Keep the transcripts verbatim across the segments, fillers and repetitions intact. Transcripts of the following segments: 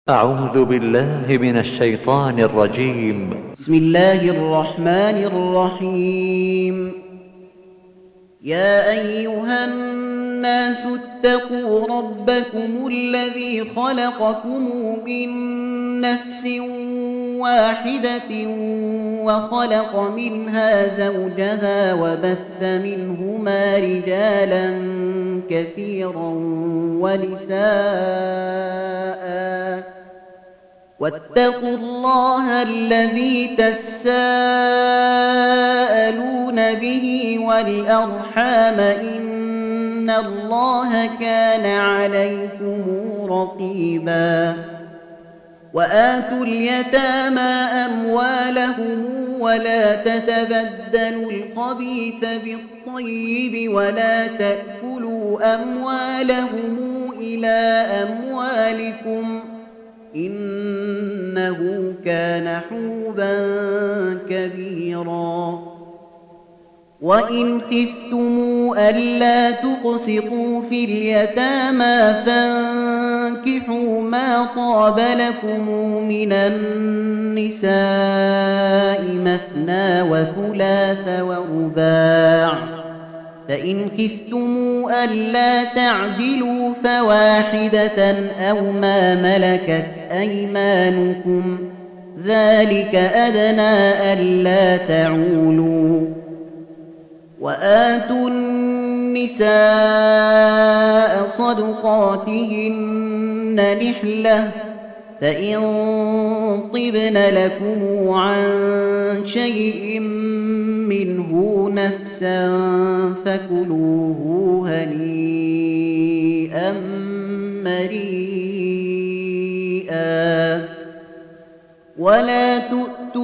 أعوذ بالله من الشيطان الرجيم. بسم الله الرحمن الرحيم. يا أيها الناس اتقوا ربكم الذي خلقكم من نفس واحدة وخلق منها زوجها وبث منهما رجالا كثيرا ونساء واتقوا الله الذي تساءلون به والأرحام إن الله كان عليكم رقيبا. وآتوا اليتامى أموالهم ولا تتبدلوا الخبيث بالطيب ولا تأكلوا أموالهم إلى أموالكم إنه كان حوبا كبيرا. وإن خفتموا ألا تقسطوا في اليتامى فانكحوا ما طاب لكم من النساء مثنى وثلاث ورباع، فإن خفتموا ألا تعدلوا فواحدة أو ما ملكت أيمانكم ذلك أدنى ألا تعولوا. وآتوا النساء صدقاتهن نحلة، فإن طبن لكم عن شيء منه نفسا فكلوه هنيئا مريئا. ولا تؤتوا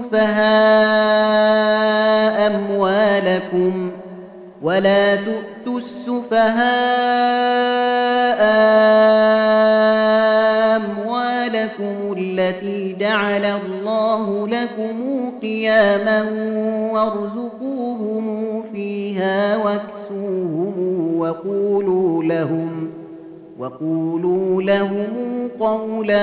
السفهاء أموالكم ولا تؤتوا السفهاء أموالكم التي جعل الله لكم قياما وارزقوهم فيها واكسوهم وقولوا لهم وقولوا لهم قولا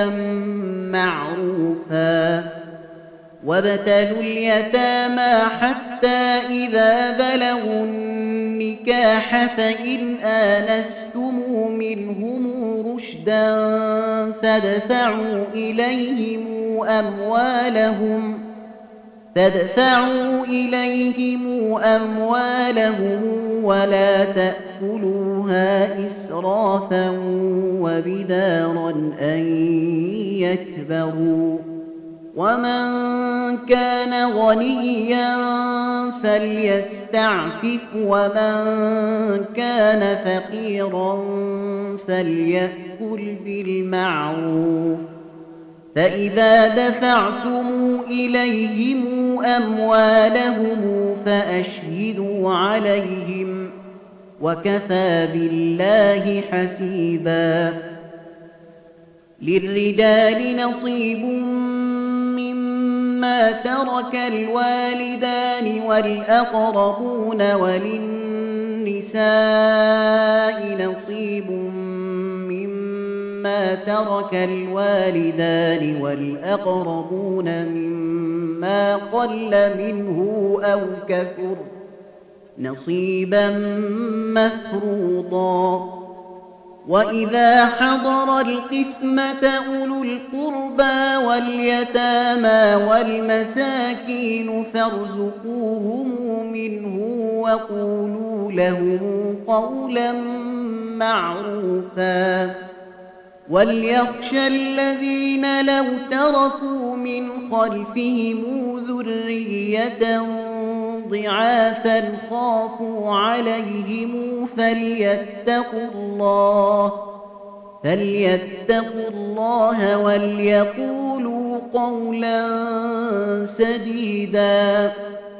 معروفا. وابتلوا اليتامى حتى إذا بلغوا النكاح فإن آنستم منهم رشدا فادفعوا إليهم أموالهم فادفعوا إليهم أموالهم ولا تأكلوها إسرافا وبدارا أن يكبروا. ومن كان غنيا فليستعفف ومن كان فقيرا فليأكل بالمعروف. فإذا دفعتم إليهم أموالهم فأشهدوا عليهم وكفى بالله حسيبا. للرجال نصيب مما ترك الوالدان والأقربون وللنساء نصيب مما ترك الوالدان والأقربون مما قل منه أو كثر نصيبا مفروضا. وإذا حضر القسمة أولو القربى واليتامى والمساكين فارزقوهم منه وقولوا لهم قولا معروفا. وليخشى الذين لو تركوا من خلفهم ذرية ضعافا خافوا عليهم فليتقوا الله فليتقوا الله وليقولوا قولا سديدا.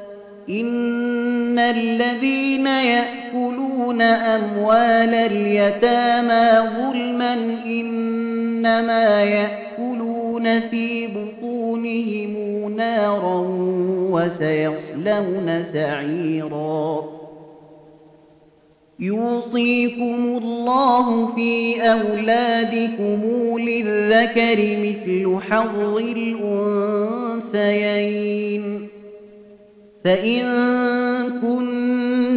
إن الذين يأكلون أموال اليتامى ظلما إنما يأكلون في بطونهم نارا وسيصلون سعيرا. يوصيكم الله في أولادكم للذكر مثل حظ الأنثيين فإن كن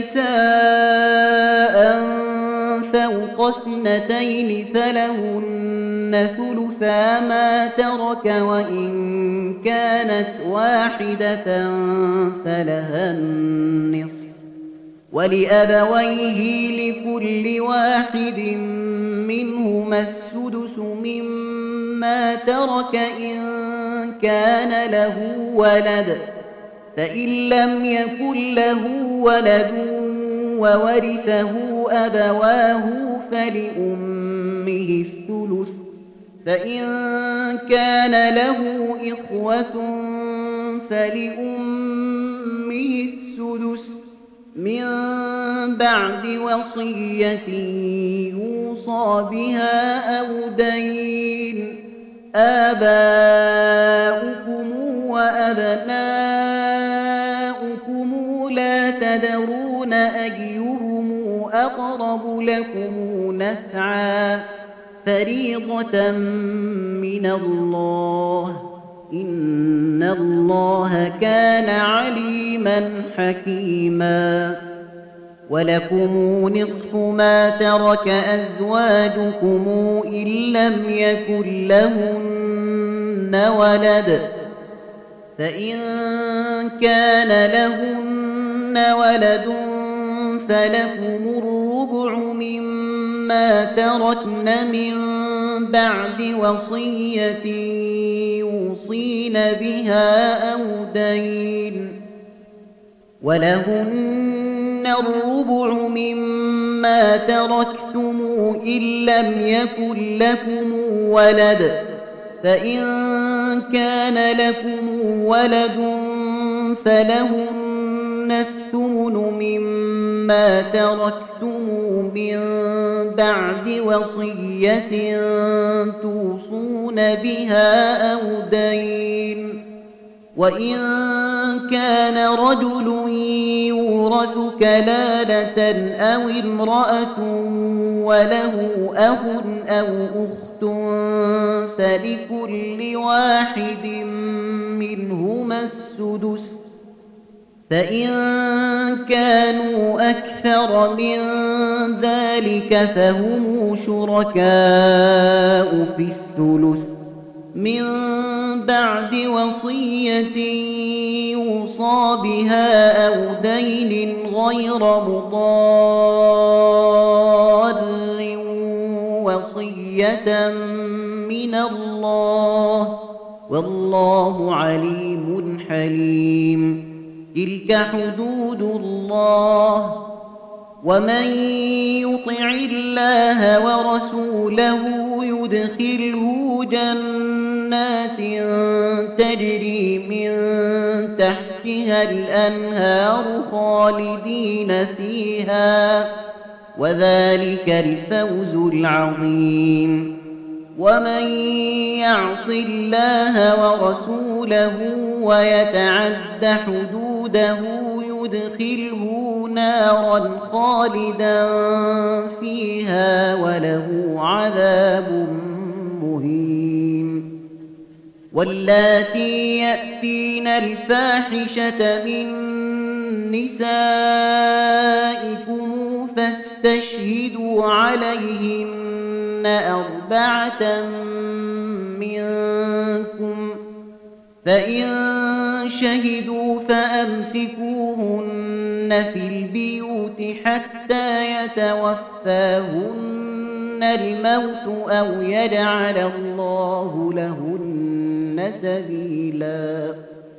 نساء فوق اثنتين فلهن ثلثا ما ترك وإن كانت واحدة فلها النصف ولأبويه لكل واحد منهما السدس مما ترك إن كان له ولد فإن لم يكن له ولد وورثه أبواه فلأمه الثلث فإن كان له إخوة فلأمه السدس من بعد وصية يوصى بها أو دين آباؤكم وأبناؤكم لا تدرون أيهم أقرب لكم نفعا فريضة من الله إن الله كان عليما حكيما ولكم نصف ما ترك أزواجكم إن لم يكن لهن ولد فإن كان لهن ولد فلكم الربع مما تركن من بعد وصية يوصين بها أو دين ولهن الربع مما تركتم إن لم يكن لكم ولد فإن كان لكم ولد فلهن الثمن مما تركتم من بعد وصية توصون بها أو دين وإن كان رجل يورث كلالة أو امرأة وله أخ أو أخت فلكل واحد منهما السدس فإن كانوا أكثر من ذلك فهم شركاء في الثلث من بعد وصية يوصى بها أو دين غير مضار وصية من الله والله عليم حليم تلك حدود الله ومن يطع الله ورسوله يدخله جنات تجري من تحتها الأنهار خالدين فيها وذلك الفوز العظيم ومن يعص الله ورسوله ويتعد حدوده يدخله نارا خالدا فيها وله عذاب مهين واللاتي يأتين الفاحشة من نسائكم فاستشهدوا عليهن أربعة منكم فإن شهدوا فأمسكوهن في البيوت حتى يتوفاهن الموت أو يجعل الله لهن سبيلا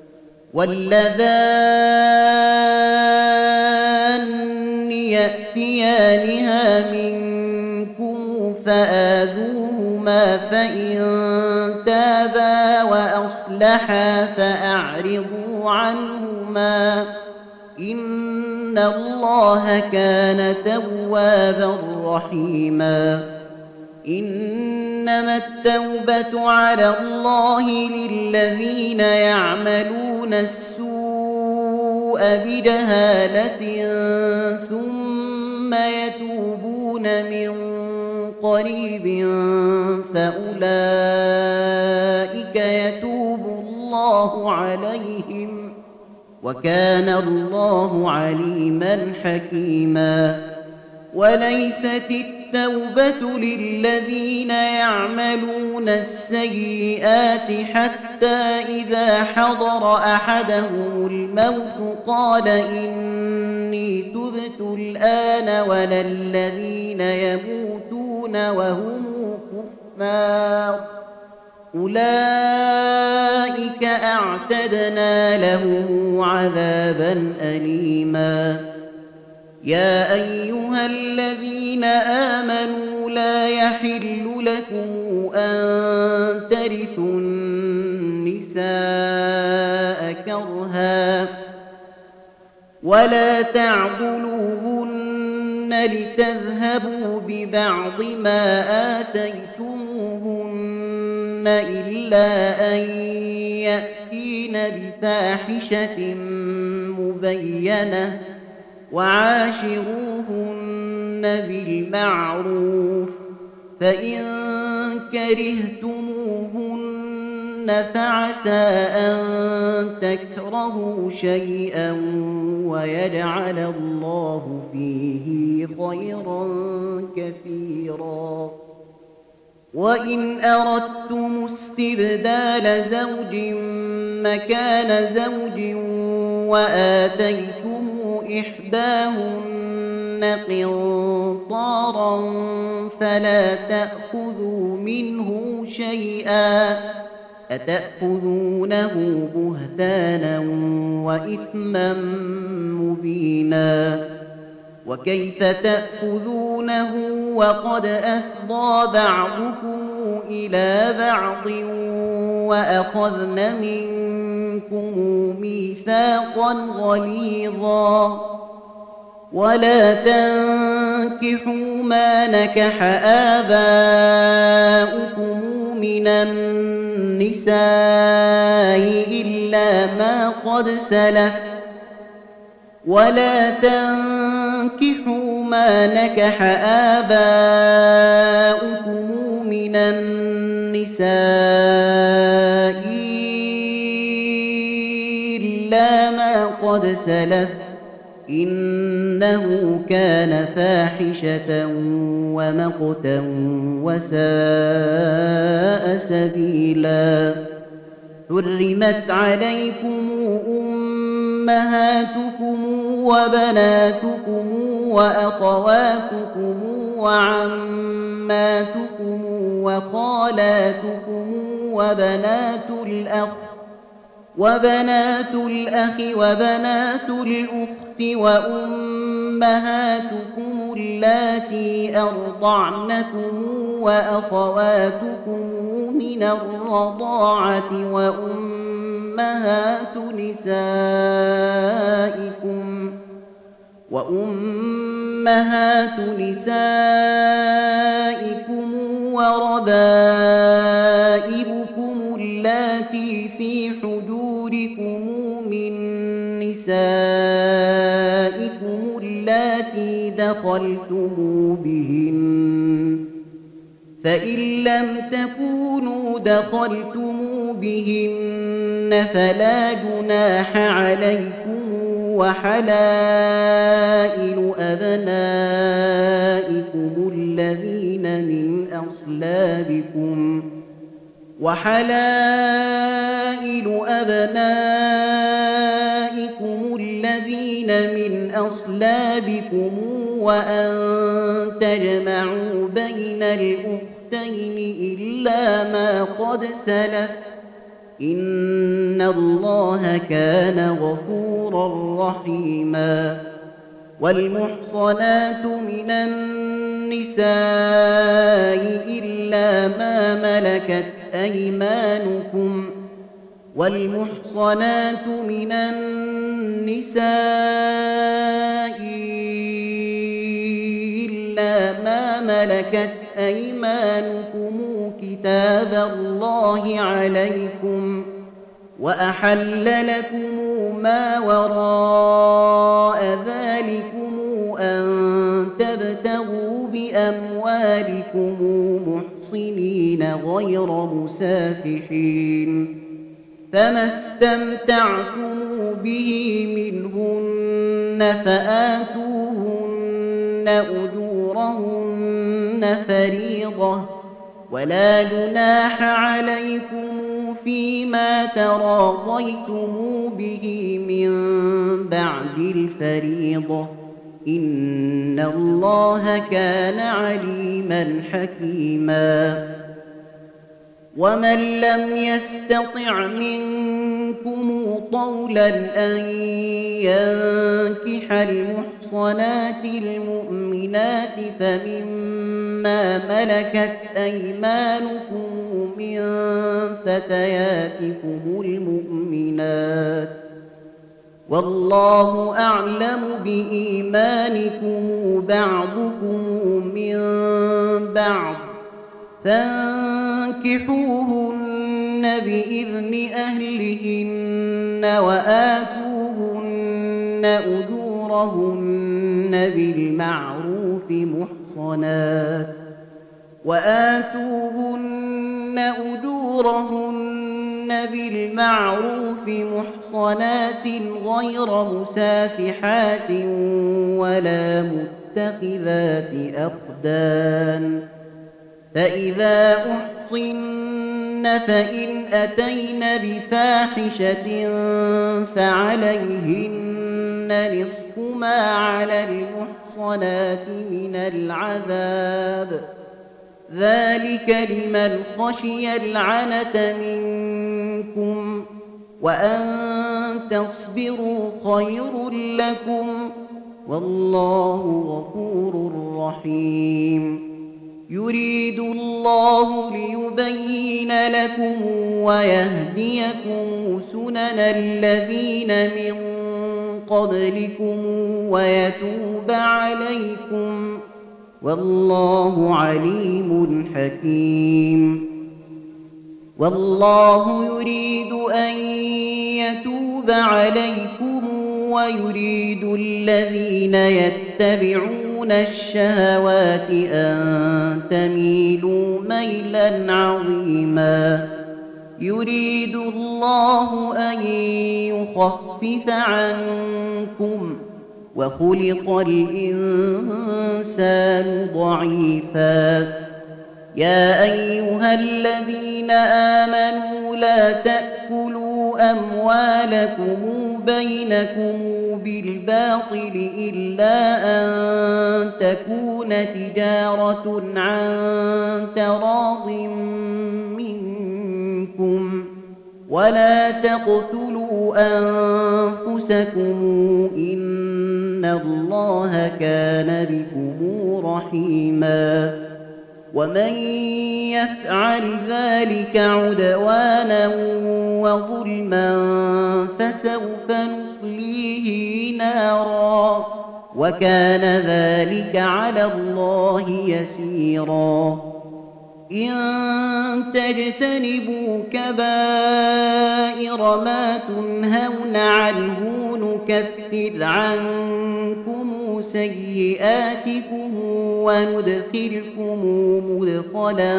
واللذان يأتيانها منكم فآذوهما فإن تابا وأصلحا فأعرضوا عنهما إن الله كان توابا رحيما إنما التوبة على الله للذين يعملون السوء بجهالة ثم ثم يتوبون من قريب فأولئك يتوب الله عليهم وكان الله عليما حكيما. وليست التوبة للذين يعملون السيئات حتى إذا حضر أحدهم الموت قال إني تبت الآن ولا الذين يموتون وهم كفار أولئك أعتدنا لهم عذابا أليما. يا أيها الذين آمنوا لا يحل لكم أن ترثوا النساء كرها ولا تعضلوهن لتذهبوا ببعض ما آتيتموهن إلا أن يأتين بفاحشة مبينة وعاشروهن بالمعروف فإن كرهتموهن فعسى أن تكرهوا شيئا ويجعل الله فيه خيرا كثيرا. وإن أردتم استبدال زوج مكان زوج وآتيتم إحداهن قنطارا فلا تأخذوا منه شيئا أتأخذونه بهتانا وإثما مبينا. وكيف تأخذونه وقد أفضى بعضكم إلى بعض وأخذن منكم ميثاقا غليظا. ولا تنكحوا ما نكح آباؤكم من النساء إلا ما قد سلف ولا تنكحوا ما نكح آباؤكم من النساء إلا ما قد سلف إنه كان فاحشة ومقتا وساء سبيلا. حرمت عليكم أمهاتكم وبناتكم وأخواتكم وعماتكم وخالاتكم وبنات الأخ وبنات الأخ وبنات الأخت وأمهاتكم اللاتي أرضعنكم وأخواتكم من الرضاعة وأمهات نسائكم وأمهات نسائكم وربائبكم اللاتي في حجوركم من نسائكم اللاتي دخلتم بهن فإن لم تكونوا دخلتم بهن فلا جناح عليكم وحلائل أبنائكم الذين من أصلابكم وحلائل أبنائكم الذين من أصلابكم وأن تجمعوا بين الأختين إلا ما قد سلف إن الله كان غفورا رحيما. والمحصنات من النساء إلا ما ملكت أيمانكم والمحصنات من النساء إلا ما ملكت أيمانكم كتاب الله عليكم وأحل لكم ما وراء ذلكم أن بأموالكم محصنين غير مسافحين، فما استمتعتم به منهن فآتوهن أجورهن فريضة، ولا جناح عليكم فيما تراضيتم به من بعد الفريضة، إن الله كان عليما حكيما. ومن لم يستطع منكم طولا أن ينكح المحصنات المؤمنات فمما ملكت أيمانكم من فتياتكم المؤمنات، والله أعلم بإيمانكم بعضكم من بعض، فانكحوهن بإذن أهلهن وآتوهن أجورهن بالمعروف محصنات وآتوهن أجورهن بالمعروف محصنات غير مسافحات ولا متخذات أخدان، فإذا أحصن فإن أتين بفاحشة فعليهن نصف ما على المحصنات من العذاب، ذلك لمن خشي العنة منكم، وأن تصبروا خير لكم، والله غفور رحيم. يريد الله ليبين لكم ويهديكم سنن الذين من قبلكم ويتوب عليكم، والله عليم حكيم. والله يريد أن يتوب عليكم ويريد الذين يتبعون الشهوات أن تميلوا ميلا عظيما. يريد الله أن يخفف عنكم وخلق الإنسان ضعيفا. يا أيها الذين آمنوا لا تأكلوا أموالكم بينكم بالباطل إلا أن تكون تجارة عن تراض منكم، ولا تقتلوا أنفسكم إن الله كان بكم رحيما. ومن يفعل ذلك عدوانا وظلما فسوف نصليه نارا، وكان ذلك على الله يسيرا. إن تجتنبوا كبائر ما تنهون عنه نكفر عنكم سيئاتكم وندخلكم مدخلا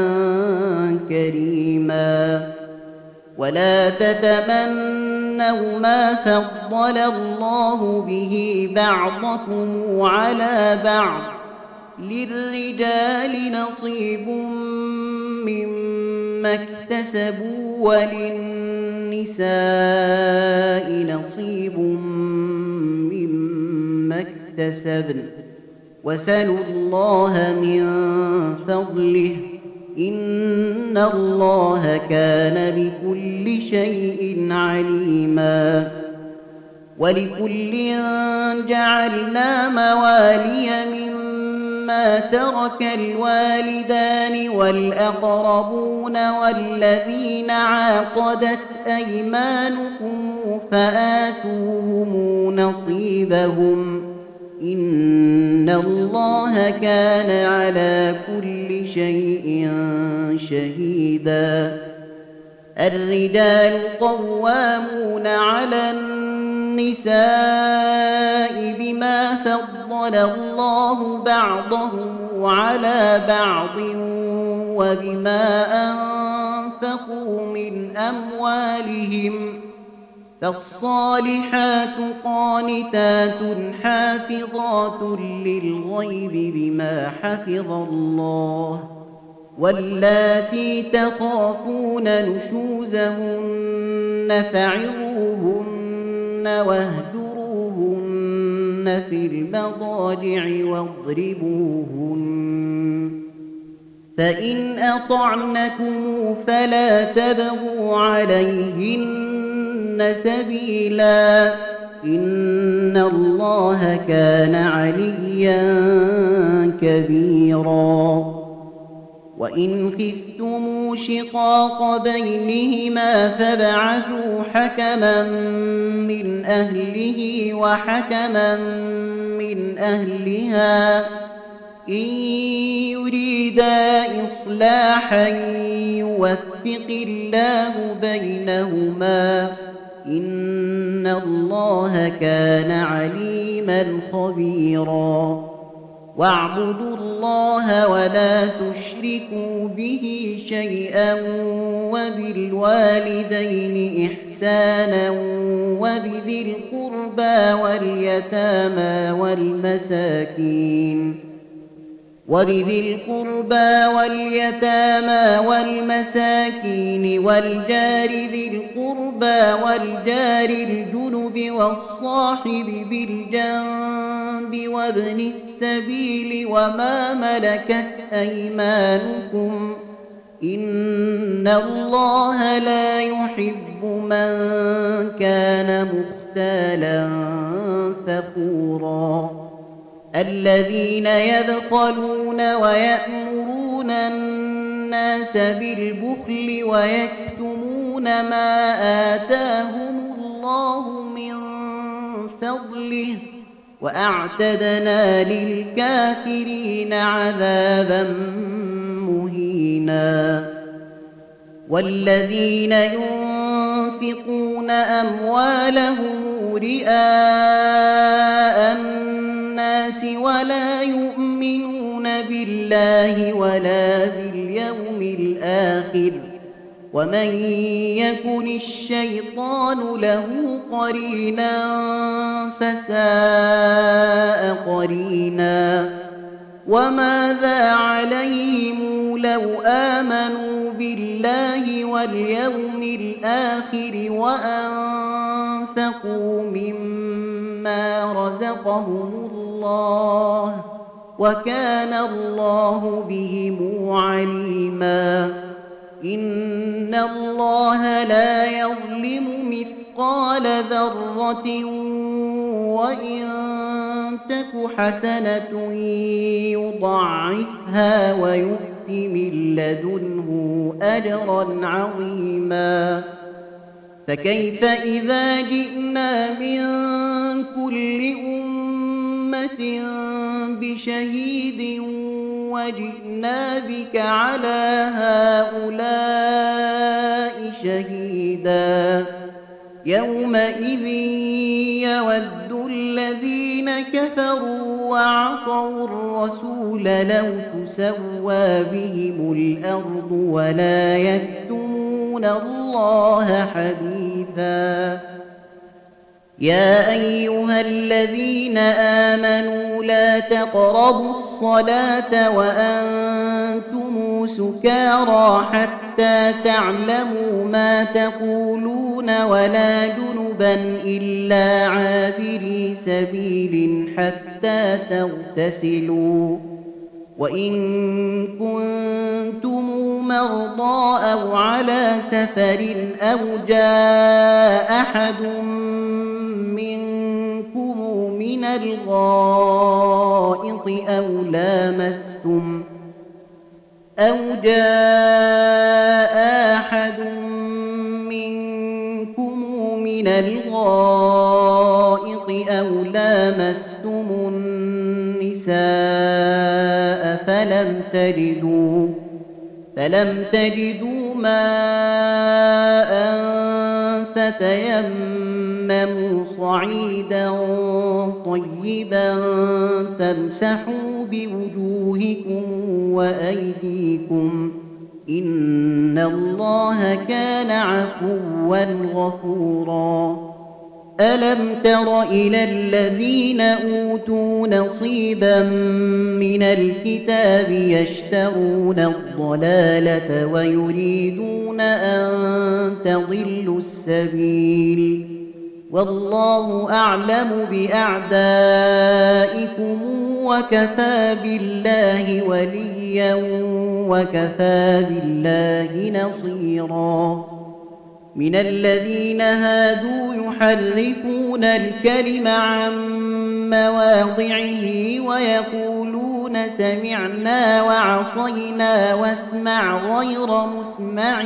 كريما. ولا تتمنوا ما فضل الله به بعضكم على بعض، للرجال نصيب مما اكتسبوا وللنساء نصيب مما اكتسبن، وسلوا الله من فضله إن الله كان بكل شيء عليما. ولكل جعلنا موالي مما ترك الوالدان والأقربون والذين عاقدت أيمانكم فآتوهم نصيبهم إن الله كان على كل شيء شهيدا. الرجال قوامون على النساء بما فضل الله بعضهم بعضهم على بعض وبما أنفقوا من أموالهم فالصالحات قانتات حافظات للغيب بما حفظ الله واللاتي تخافون نشوزهن فعظوهن واهجروهن في المضاجع واضربوهن فإن أطعنكم فلا تبغوا عليهن سبيلا إن الله كان عليا كبيرا وإن خفتم شقاق بينهما فابعثوا حكما من أهله وحكما من أهلها إن يريدا إصلاحا يوفق الله بينهما إن الله كان عليما خبيرا واعبدوا الله ولا تشركوا به شيئا وبالوالدين إحسانا وبذي القربى واليتامى والمساكين وبذي القربى واليتامى والمساكين والجار ذي القربى والجار الجنب والصاحب بالجنب وابن السبيل وما ملكت أيمانكم إن الله لا يحب من كان مختالا فخورا الذين يبخلون ويأمرون الناس بالبخل ويكتمون ما آتاهم الله من فضله وأعتدنا للكافرين عذابا مهينا والذين ينفقون أموالهم رئاء الناس ولا يؤمنون بالله ولا باليوم الآخر ومن يكن الشيطان له قرينا فساء قرينا وماذا عليهم لو آمنوا بالله واليوم الآخر وأنفقوا مما رزقهم الله وكان الله بهم عليما إن الله لا يظلم مثقال ذرة وإن تك حسنة يضاعفها ويؤت من لدنه أجرا عظيما فكيف إذا جئنا من كل أمة بشهيد وجئنا بك على هؤلاء شهيدا يومئذ يود الذين كفروا وعصوا الرسول لو تسوى بهم الأرض ولا يكتمون الله حديثا يا أيها الذين آمنوا لا تقربوا الصلاة وأنتم سكارى حتى تعلموا ما تقولون ولا جنبا إلا عابري سبيل حتى تغتسلوا وإن كنتم مرضى أو على سفر أو جاء أحد منكم من الغائط أو لامستم أو جاء أحد منكم من الغائط أو لامستم النساء فلم تجدوا فلم تجدوا ماء فتيمموا صعيدا طيبا فامسحوا بوجوهكم وأيديكم إن الله كان عفوا غفورا ألم تر إلى الذين أوتوا نصيبا من الكتاب يشترون الضلالة ويريدون أن تضلوا السبيل والله أعلم بأعدائكم وكفى بالله وليا وكفى بالله نصيرا من الذين هادوا يحرفون الكلم عن مواضعه ويقولون سمعنا وعصينا واسمع غير مسمع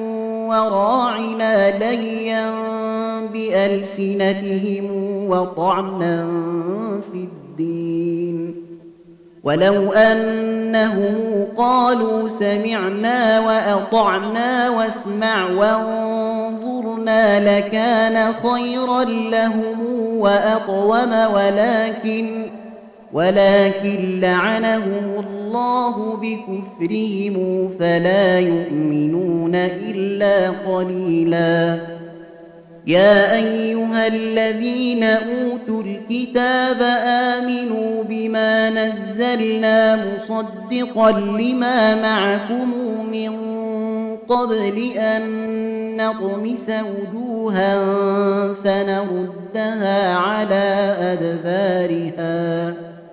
وراعنا ليا بألسنتهم وطعنا في الدين ولو أنهم قالوا سمعنا وأطعنا واسمع وانظرنا لكان خيرا لهم وأقوم ولكن ولكن لعنهم الله بكفرهم فلا يؤمنون إلا قليلا يا أيها الذين أوتوا الكتاب آمنوا بما نزلنا مصدقا لما معكم من قبل أن نطمس وجوها فنردها على أدبارها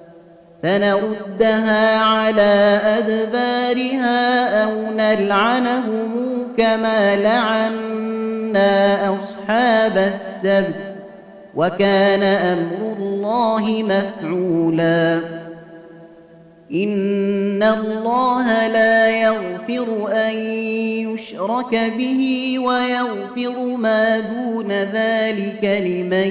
فنردها على أدبارها أو نلعنهم كما لعنا أصحاب السبت وكان أمر الله مفعولا إن الله لا يغفر أن يشرك به ويغفر ما دون ذلك لمن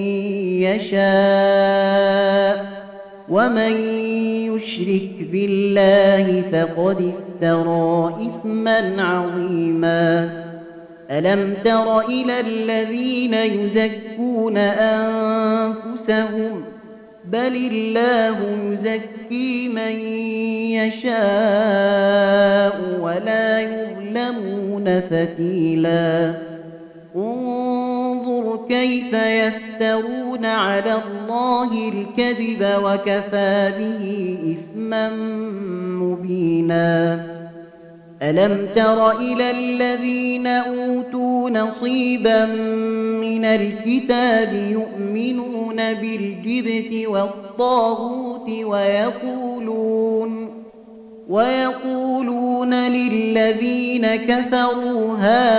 يشاء ومن يشرك بالله فقد افترى إثما عظيما ألم تر إلى الذين يزكون أنفسهم بل الله يزكي من يشاء ولا يظلمون فتيلا انظر كيف يفترون على الله الكذب وكفى به إثما مبينا ألم تر إلى الذين أوتوا نصيبا من الكتاب يؤمنون بالجبت والطاغوت ويقولون ويقولون للذين كفروا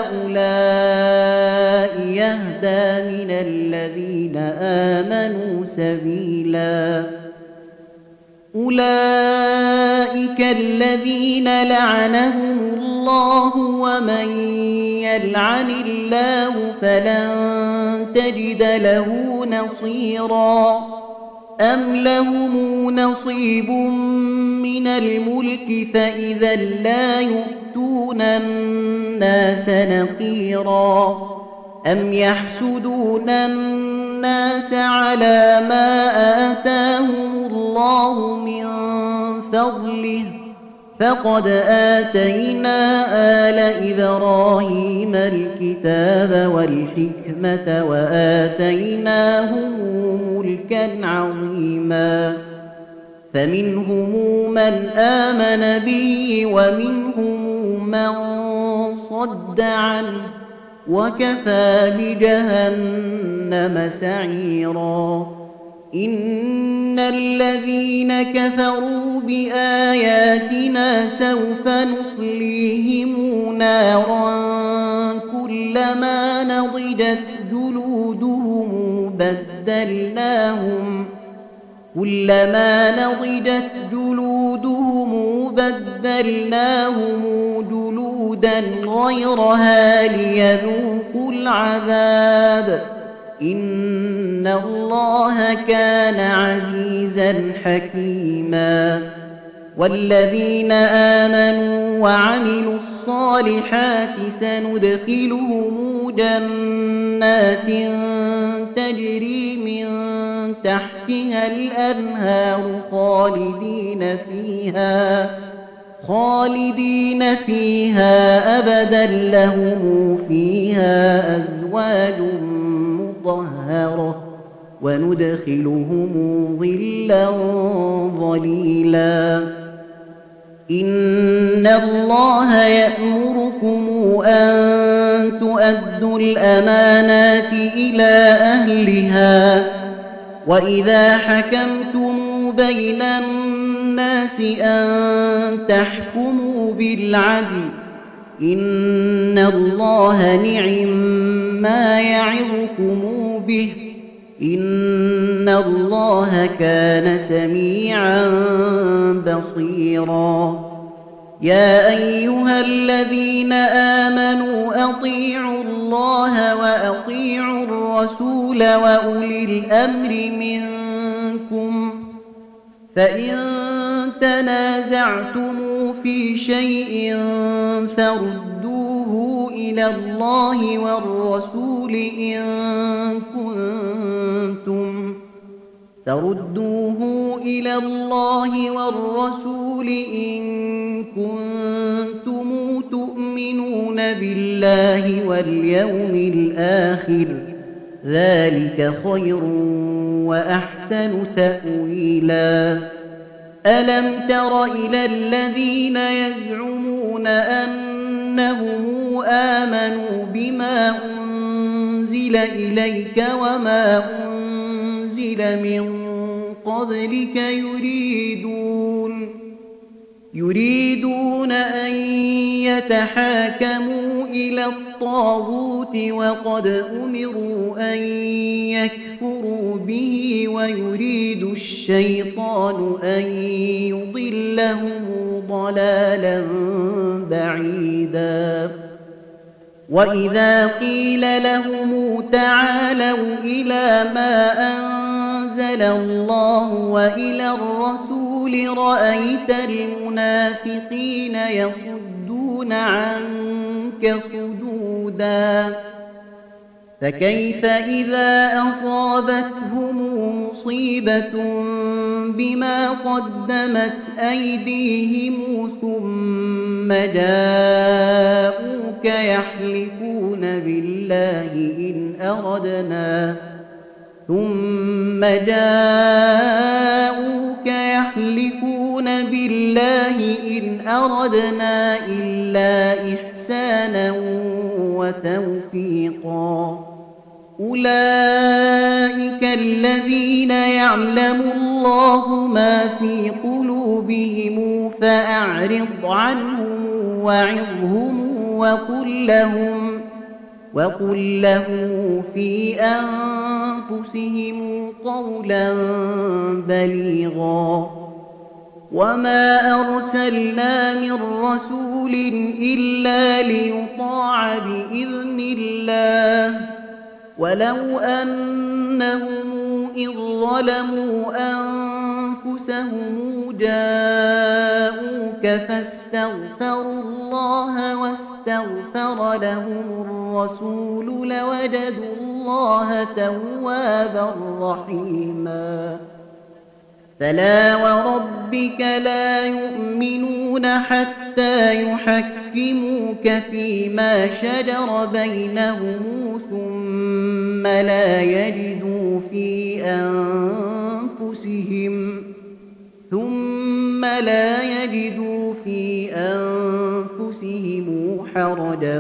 هؤلاء يهدى من الذين آمنوا سبيلا أولئك الذين لعنهم الله ومن يلعن الله فلن تجد له نصيرا أم لهم نصيب من الملك فإذا لا يؤتون الناس نقيرا أم يحسدون الناس على ما آتاهم الله من فضله فقد آتينا آل إبراهيم الكتاب والحكمة وآتيناهم ملكا عظيما فمنهم من آمن به ومنهم من صد عنه وكفى بجهنم سعيرا إن الذين كفروا بآياتنا سوف نصليهم نارا كلما نضجت جلودهم بدلناهم كلما نضجت جلودهم بدلناهم جلودا غيرها ليذوقوا العذاب إن الله كان عزيزا حكيما والذين آمنوا وعملوا الصالحات سندخلهم جنات تجري من تحتها الأنهار خالدين فيها خالدين فيها أبدا لهم فيها أزواج مطهرة وندخلهم ظلا ظليلا إن الله يأمركم أن تؤدوا الأمانات إلى أهلها وإذا حكمتم بين الناس أن تحكموا بالعدل إن الله نعم ما يعظكم به إن الله كان سميعا بصيرا يا أيها الذين آمنوا أطيعوا الله وأطيعوا الرسول وأولي الأمر منكم فإن تنازعتم في شيء فردوه إلى الله والرسول إن كنتم فردوه إلى الله والرسول إن كنتم تؤمنون بالله واليوم الآخر ذلك خير وأحسن تأويلا ألم تر إلى الذين يزعمون أنهم آمنوا بما أنزل إليك وما أنزل من قبلك يريدون يريدون أن يتحاكموا إلى الطاغوت وقد أمروا أن يكفروا به ويريد الشيطان أن يضلهم ضلالا بعيدا وإذا قيل لهم تعالوا إلى ما أنزل الله وإلى الرسول رأيت المنافقين يصدون عنك صدودا فكيف إذا أصابتهم مصيبة بما قدمت أيديهم ثم جاءوك يحلفون بالله إن أردنا ثم جاءوك يحلفون بالله إن أردنا إلا إحسانا وتوفيقا أولئك الذين يعلم الله ما في قلوبهم فأعرض عنهم وعظهم وقل لهم وقل لهم في أنفسهم قولا بليغا وما أرسلنا من رسول إلا ليطاع بإذن الله ولو أنهم إذ ظلموا أنفسهم جاءوك فاستغفروا الله واستغفر لهم الرسول لوجدوا الله توابا رحيما فلا وربك لا يؤمنون حتى يحكموك فيما شجر بينهم ثم لا يجدوا في أنفسهم ثم لا يجدوا في أنفسهم حرجا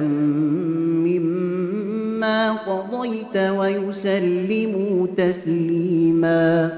مما قضيت ويسلموا تسليما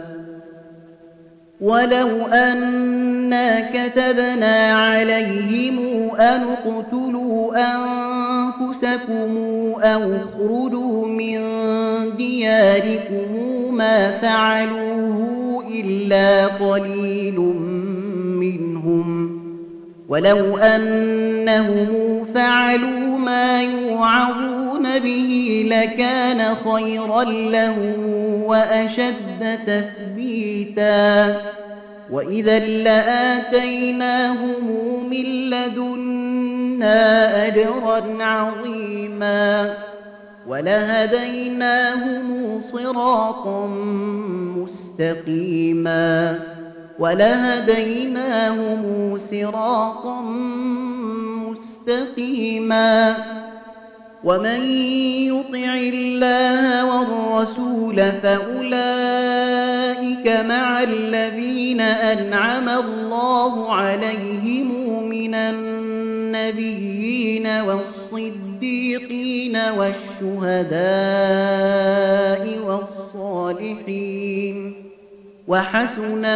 ولو أنا كتبنا عليهم أن اقتلوا أنفسكم أو اخرجوا من دياركم ما فعلوه إلا قليل منهم ولو أنهم فعلوا ما يوعظون به لكان خيرا لهم وأشد تثبيتا وإذا لآتيناهم من لدنا أجرا عظيما ولهديناهم صراطا مستقيما ولهديناهم صراطا مستقيما ومن يطع الله والرسول فأولئك مع الذين أنعم الله عليهم من النبيين والصديقين والشهداء والصالحين وحسن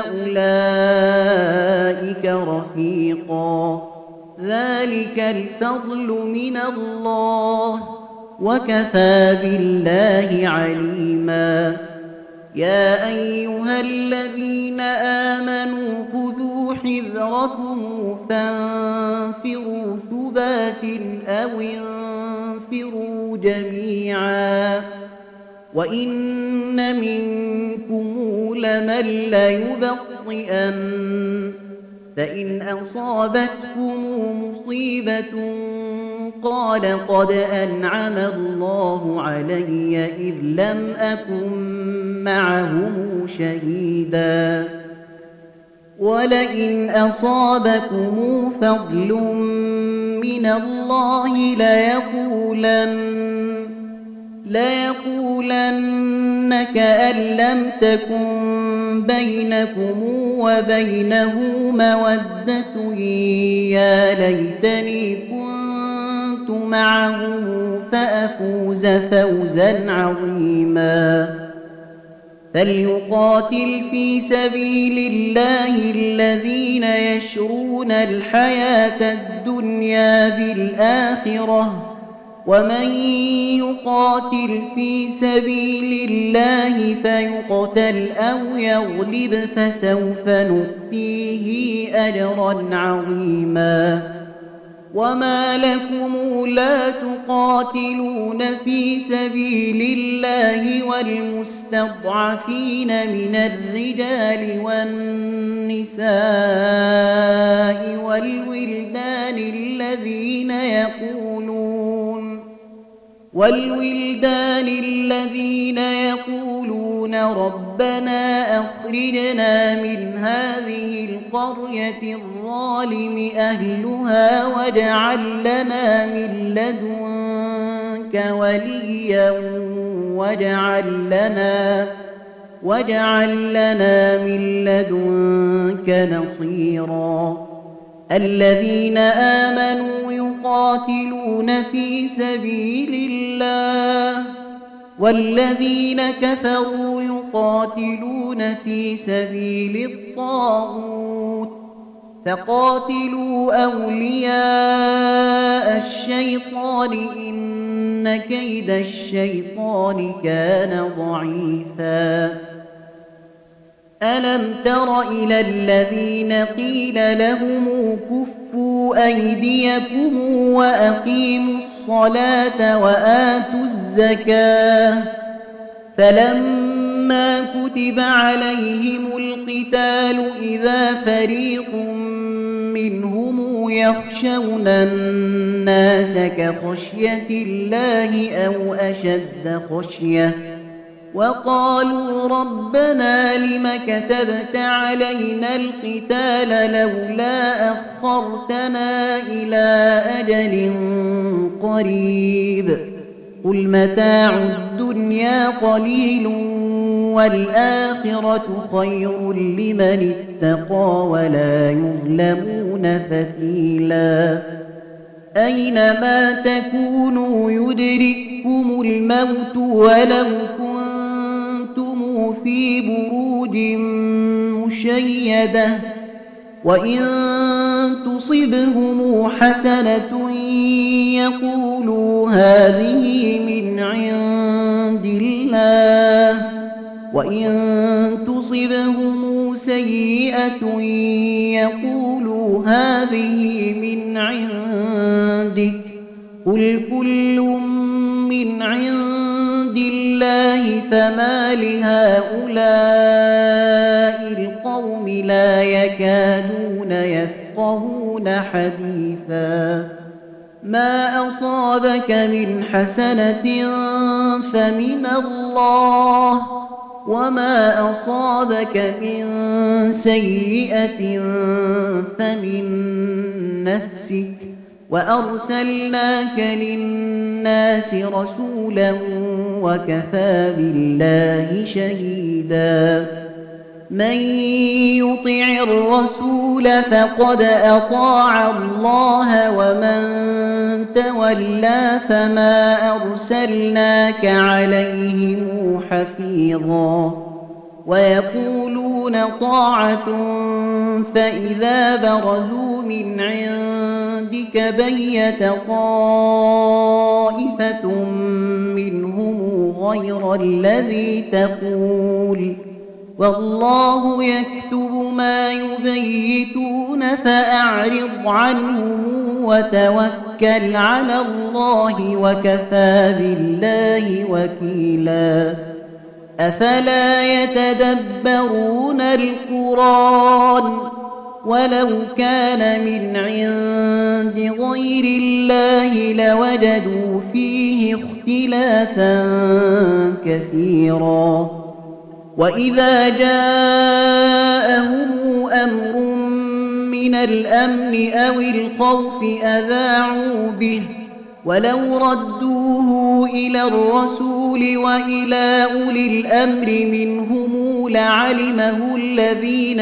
أولئك رفيقا ذلك الفضل من الله وكفى بالله عليما يا أيها الذين آمنوا خذوا حذركم فانفروا ثبات أو انفروا جميعا وإن منكم لمن ليبطئن فإن أصابتكم مصيبة قال قد أنعم الله علي إذ لم أكن معهم شهيدا ولئن أصابكم فضل من الله ليقولن ليقولن كأن لم تكن بينكم وبينه مودة يا ليتني كنت معهم فأفوز فوزا عظيما فليقاتل في سبيل الله الذين يشرون الحياة الدنيا بالآخرة ومن يقاتل في سبيل الله فيقتل أو يغلب فسوف نؤتيه أجرا عظيما وما لكم لا تقاتلون في سبيل الله والمستضعفين من الرجال والنساء والولدان الذين يقولون والولدان الذين يقولون ربنا أخرجنا من هذه القرية الظالم أهلها واجعل لنا من لدنك وليا واجعل لنا واجعل لنا من لدنك نصيرا الذين آمنوا يقاتلون في سبيل الله والذين كفروا يقاتلون في سبيل الطاغوت فقاتلوا أولياء الشيطان إن كيد الشيطان كان ضعيفا ألم تر إلى الذين قيل لهم كفوا أيديكم وأقيموا الصلاة وآتوا الزكاة فلما كتب عليهم القتال إذا فريق منهم يخشون الناس كخشية الله أو أشد خشية وقالوا ربنا لم كتبت علينا القتال لولا أخرتنا إلى أجل قريب قل متاع الدنيا قليل والآخرة خير لمن اتقى ولا يظلمون فتيلا أينما تكونوا يدرككم الموت ولو كنتم في بروج مشيدة وإن تصبهم حسنة يقولوا هذه من عند الله وإن تصبهم سيئة يقولوا هذه من عندك قل كل من عند الله فما لهؤلاء القوم لا يكادون يفقهون حديثا ما أصابك من حسنة فمن الله وما أصابك من سيئة فمن نفسك وأرسلناك للناس رسولا وكفى بالله شهيدا من يطع الرسول فقد أطاع الله ومن تولى فما أرسلناك عليهم حفيظا ويقولون طاعة فإذا برزوا من عندك بيت طائفة منهم غير الذي تقول والله يكتب ما يبيتون فأعرض عنهم وتوكل على الله وكفى بالله وكيلا أفلا يتدبرون القرآن ولو كان من عند غير الله لوجدوا فيه اختلافا كثيرا وإذا جاءهم أمر من الأمن أو الخوف أذاعوا به ولو ردوه إلى الرسول وإلى أولي الأمر منهم لعلمه الذين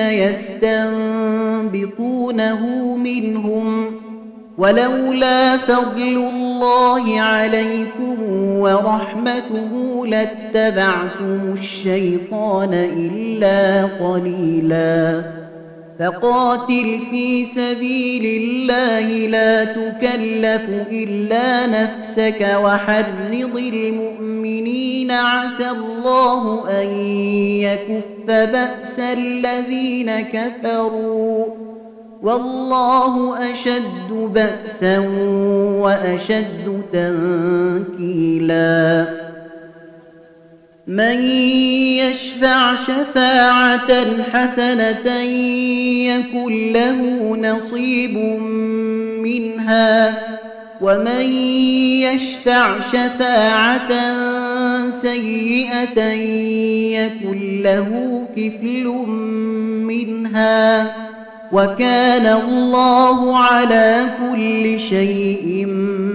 يستنبطونه منهم ولولا فضل الله عليكم ورحمته لاتبعتم الشيطان إلا قليلا فقاتل في سبيل الله لا تكلف إلا نفسك وحرض المؤمنين عسى الله أن يكف بأس الذين كفروا والله أشد بأسا وأشد تنكيلا من يشفع شفاعة حسنة يكن له نصيب منها ومن يشفع شفاعة سيئة يكن له كفل منها وكان الله على كل شيء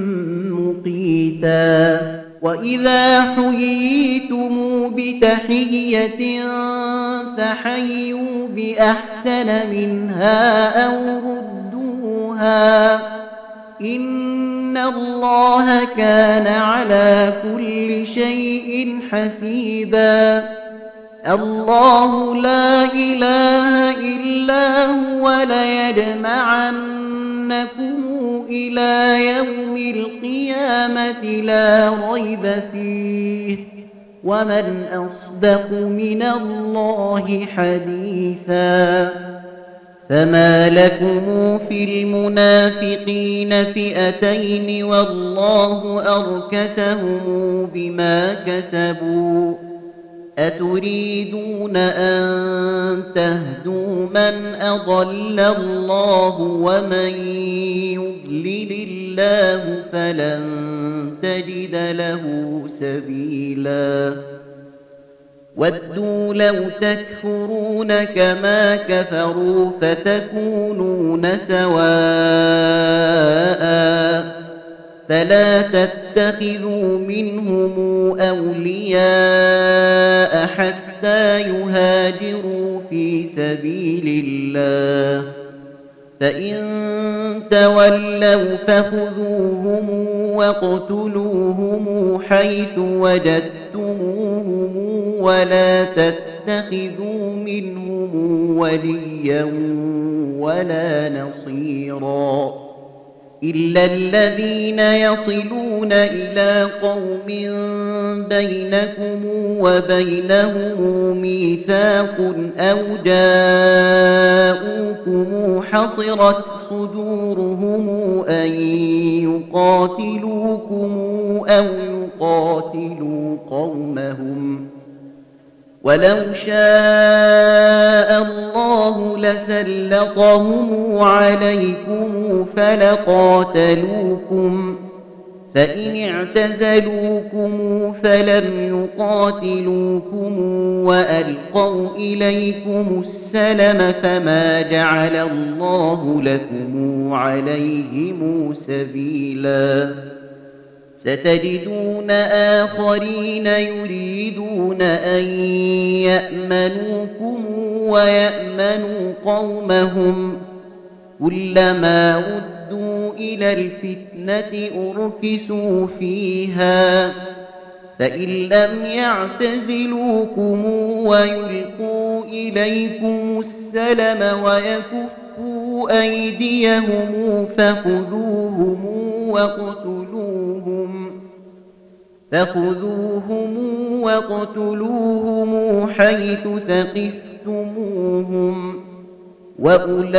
مقيتا وإذا حييتم بتحية فحيوا بأحسن منها أو ردوها إن الله كان على كل شيء حسيبا الله لا إله إلا هو ليجمعنكم إلى يوم القيامة لا ريب فيه ومن أصدق من الله حديثا فما لكم في المنافقين فئتين والله أركسهم بما كسبوا أتريدون أن تهدوا من أضل الله ومن يضلل الله فلن تجد له سبيلا ودوا لو تكفرون كما كفروا فتكونون سواء فلا تتخذوا منهم أولياء حتى يهاجروا في سبيل الله فإن تولوا فخذوهم واقتلوهم حيث وجدتموهم ولا تتخذوا منهم وليا ولا نصيرا إلا الذين يصلون إلى قوم بينكم وبينهم ميثاق أو جاءوكم حصرت صدورهم أن يقاتلوكم أو يقاتلوا قومهم ولو شاء الله لسلطهم عليكم فلقاتلوكم فإن اعتزلوكم فلم يقاتلوكم وألقوا إليكم السلم فما جعل الله لكم عليهم سبيلا ستجدون آخرين يريدون أن يأمنوكم ويأمنوا قومهم كلما ردوا إلى الفتنة أركسوا فيها فإن لم يعتزلوكم ويلقوا إليكم السلم ويكفوا أيديهم فخذوهم وَاقْتُلُوهُمْ فَخُذُوهُمْ وَاقْتُلُوهُمْ حَيْثُ ثَقِفْتُمُوهُمْ وَأُولَئِكُمْ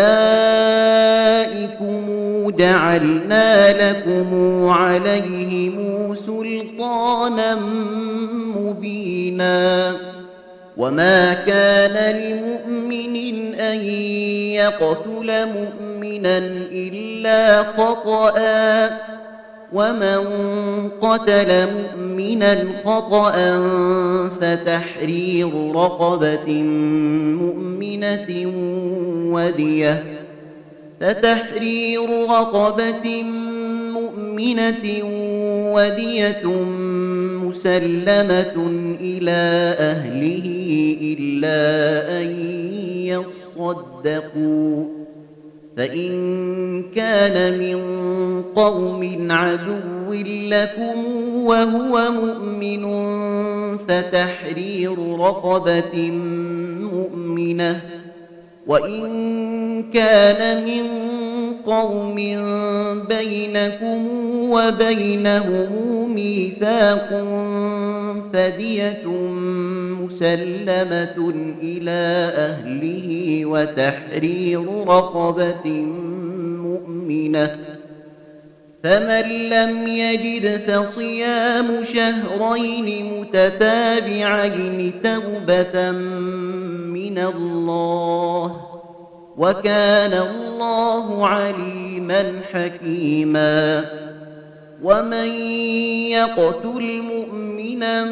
جَعَلْنَا لَكُمْ عَلَيْهِمْ سُلْطَانًا مُبِينًا وَمَا كَانَ لِمُؤْمِنٍ أَن يَقْتُلَ مُؤْمِنًا إِلَّا خَطَأً وَمَنْ قَتَلَ مُؤْمِنًا خَطَأً فَتَحْرِيرُ رَقَبَةٍ مُؤْمِنَةٍ وَدِيَةٌ فَتَحْرِيرُ رَقَبَةٍ مُؤْمِنَةٍ وَدِيَةٌ مُسَلَّمَةٌ إِلَى أَهْلِهِ إِلَّا أَن يَصَّدَّقُوا فَإِن كَانَ مِن قَوْمٍ عَدُوٍّ لَّكُمْ وَهُوَ مُؤْمِنٌ فَتَحْرِيرُ رَقَبَةٍ مُؤْمِنَةٍ وَإِن كَانَ مِن قَوْمٍ بَيْنَكُمْ وَبَيْنَهُمْ مِيثَاقٌ فَدِيَةٌ مُسَلَّمَةٌ إِلَى أَهْلِهِ وَتَحْرِيرُ رَقَبَةٍ مُؤْمِنَةٍ فَمَن لَّمْ يَجِدْ فَصِيَامُ شَهْرَيْنِ مُتَتَابِعَيْنِ تَوْبَةً مِّنَ اللَّهِ وَكَانَ اللَّهُ عَلِيمًا حَكِيمًا وَمَن يَقْتُلْ مُؤْمِنًا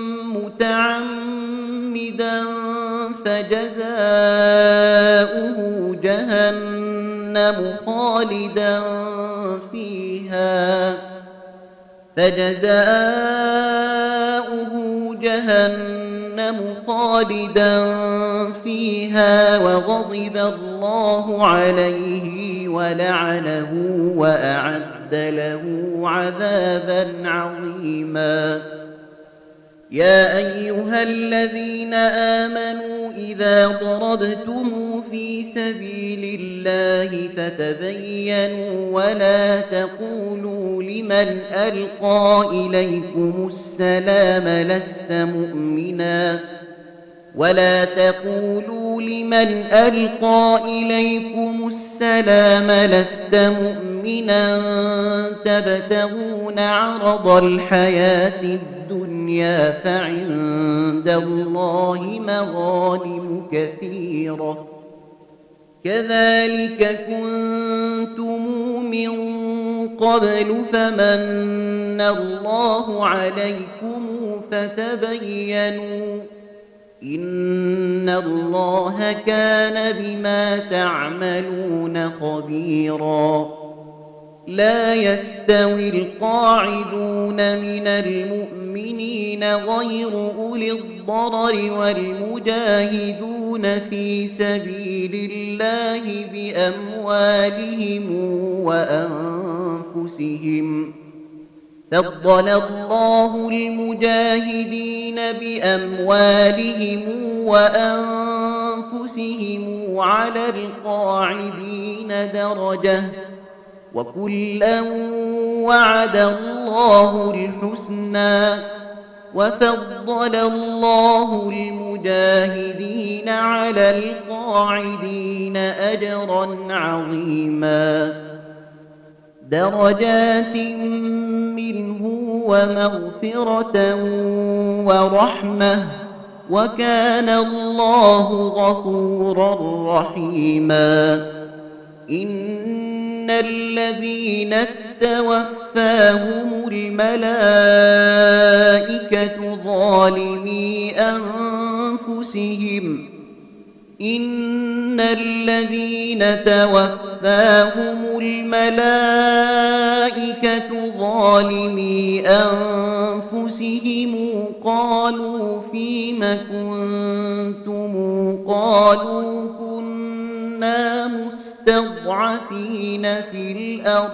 مُتَعَمِّدًا فَجَزَاؤُهُ جَهَنَّمُ خَالِدًا فِيهَا فَجَزَاؤُهُ جَهَنَّمُ خَالِدًا فِيهَا وَغَضِبَ اللَّهُ عَلَيْهِ وَلَعَنَهُ وَأَعَدَّ لَهُ عَذَابًا عَظِيمًا يَا أَيُّهَا الَّذِينَ آمَنُوا إِذَا ضَرَبْتُمْ فِي سَبِيلِ اللَّهِ فَتَبَيَّنُوا وَلَا تَقُولُوا لِمَنْ أَلْقَى إِلَيْكُمُ السَّلَامَ لَسْتَ مُؤْمِنًا ولا تقولوا لمن ألقى إليكم السلام لست مؤمنا تبتغون عرض الحياة الدنيا فعند الله مغانم كثيرة كذلك كنتم من قبل فمن الله عليكم فتبينوا إن الله كان بما تعملون خبيرا لا يستوي القاعدون من المؤمنين غير أولي الضرر والمجاهدون في سبيل الله بأموالهم وأنفسهم فضل الله المجاهدين بأموالهم وأنفسهم على القاعدين درجة وكلا وعد الله الحسنى وفضل الله المجاهدين على القاعدين أجرا عظيما درجات منه ومغفرة ورحمة وكان الله غفورا رحيما إن الذين توفاهم الملائكة ظالمي أنفسهم إن الذين توفاهم الملائكة ظالمي أنفسهم قالوا فيم كنتم قالوا كنا مستضعفين في الأرض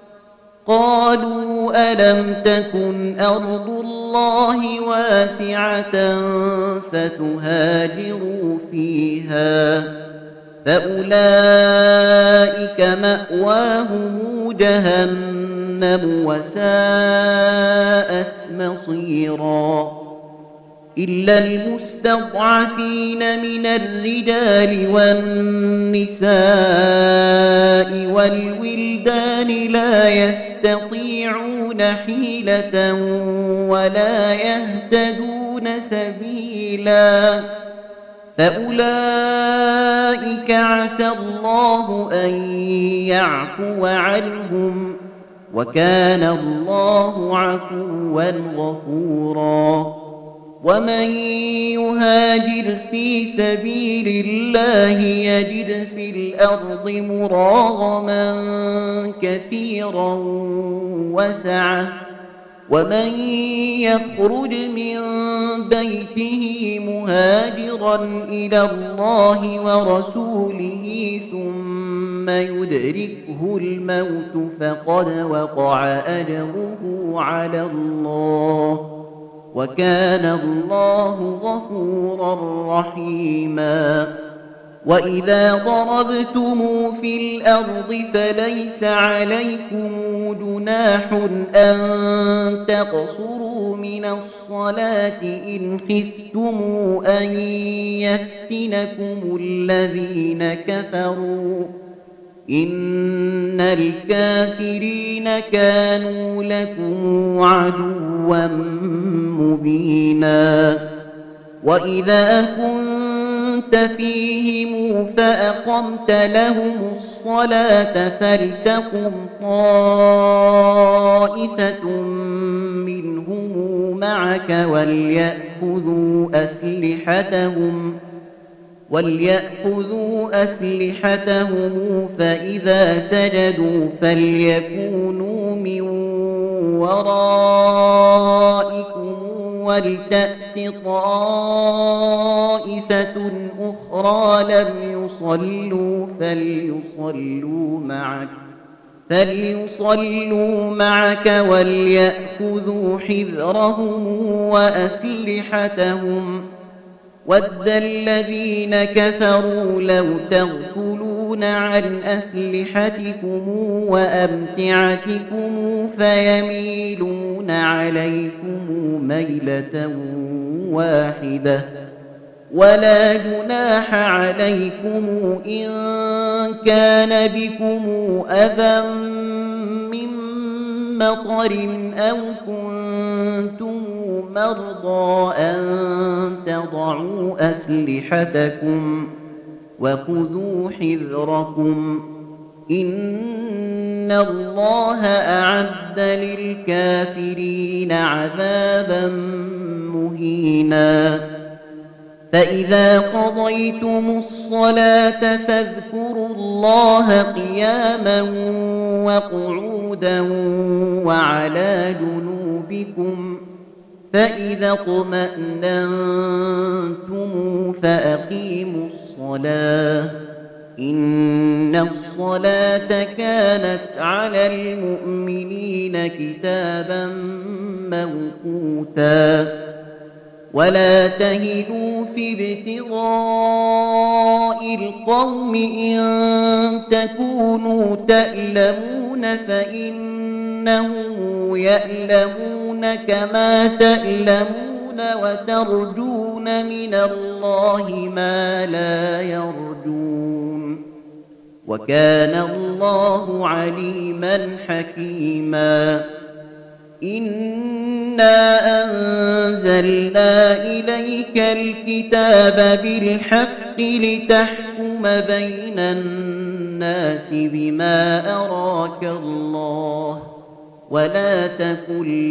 قالوا ألم تكن أرض الله واسعة فتهاجروا فيها فأولئك مأواهم جهنم وساءت مصيرا إلا المستضعفين من الرجال والنساء والولدان لا يستطيعون حيلة ولا يهتدون سبيلا فأولئك عسى الله أن يعفو عنهم وكان الله عفوا غفورا ومن يهاجر في سبيل الله يجد في الأرض مراغما كثيرا وسعة ومن يخرج من بيته مهاجرا إلى الله ورسوله ثم يدركه الموت فقد وقع أجره على الله وكان الله غفورا رحيما وإذا ضربتم في الأرض فليس عليكم جناح أن تقصروا من الصلاة إن خفتم أن يفتنكم الذين كفروا إن الكافرين كانوا لكم عدوا مبينا وإذا كنت فيهم فأقمت لهم الصلاة فلتقم طائفة منهم معك وليأخذوا أسلحتهم وليأخذوا أسلحتهم فإذا سجدوا فليكونوا من ورائكم ولتأت طائفة أخرى لم يصلوا فليصلوا معك فليصلوا معك وليأخذوا حذرهم وأسلحتهم ود الذين كفروا لو تغفلون عن أسلحتكم وأمتعتكم فيميلون عليكم ميلة واحدة ولا جناح عليكم إن كان بكم أذى من مطر أو كنتم مرضى أن تضعوا أسلحتكم وخذوا حذركم إن الله أعد للكافرين عذابا مهينا فإذا قضيتم الصلاة فاذكروا الله قياما وقعودا وعلى جنوبكم فإذا اطمأننتم فأقيموا الصلاة إن الصلاة كانت على المؤمنين كتابا موقوتا ولا تهنوا في ابتغاء القوم إن تكونوا تألمون فإنهم يألمون كما تألمون وترجون من الله ما لا يرجون وكان الله عليما حكيما إنا أنزلنا إليك الكتاب بالحق لتحكم بين الناس الناس بما أراك الله ولا تكن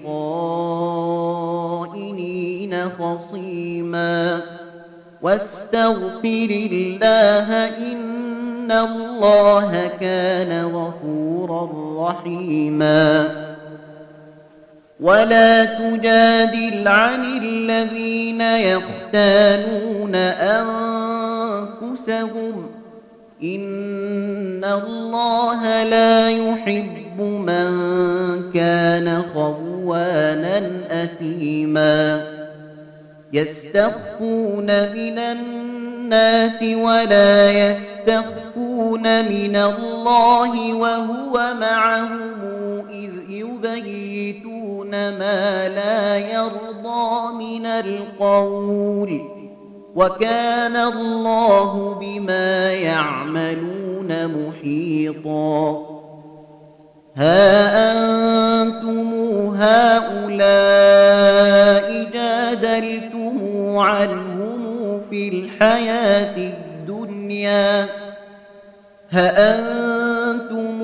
للخائنين خصيما واستغفر الله إن الله كان غفورا رحيما ولا تجادل عن الذين يختانون أنفسهم إن الله لا يحب من كان خوانا أثيما يستخفون من الناس ولا يستخفون من الله وهو معهم إذ يبيتون ما لا يرضى من القول وكان الله بما يعملون محيطا ها أنتم هؤلاء جادلتم عنهم في الحياة الدنيا ها أنتم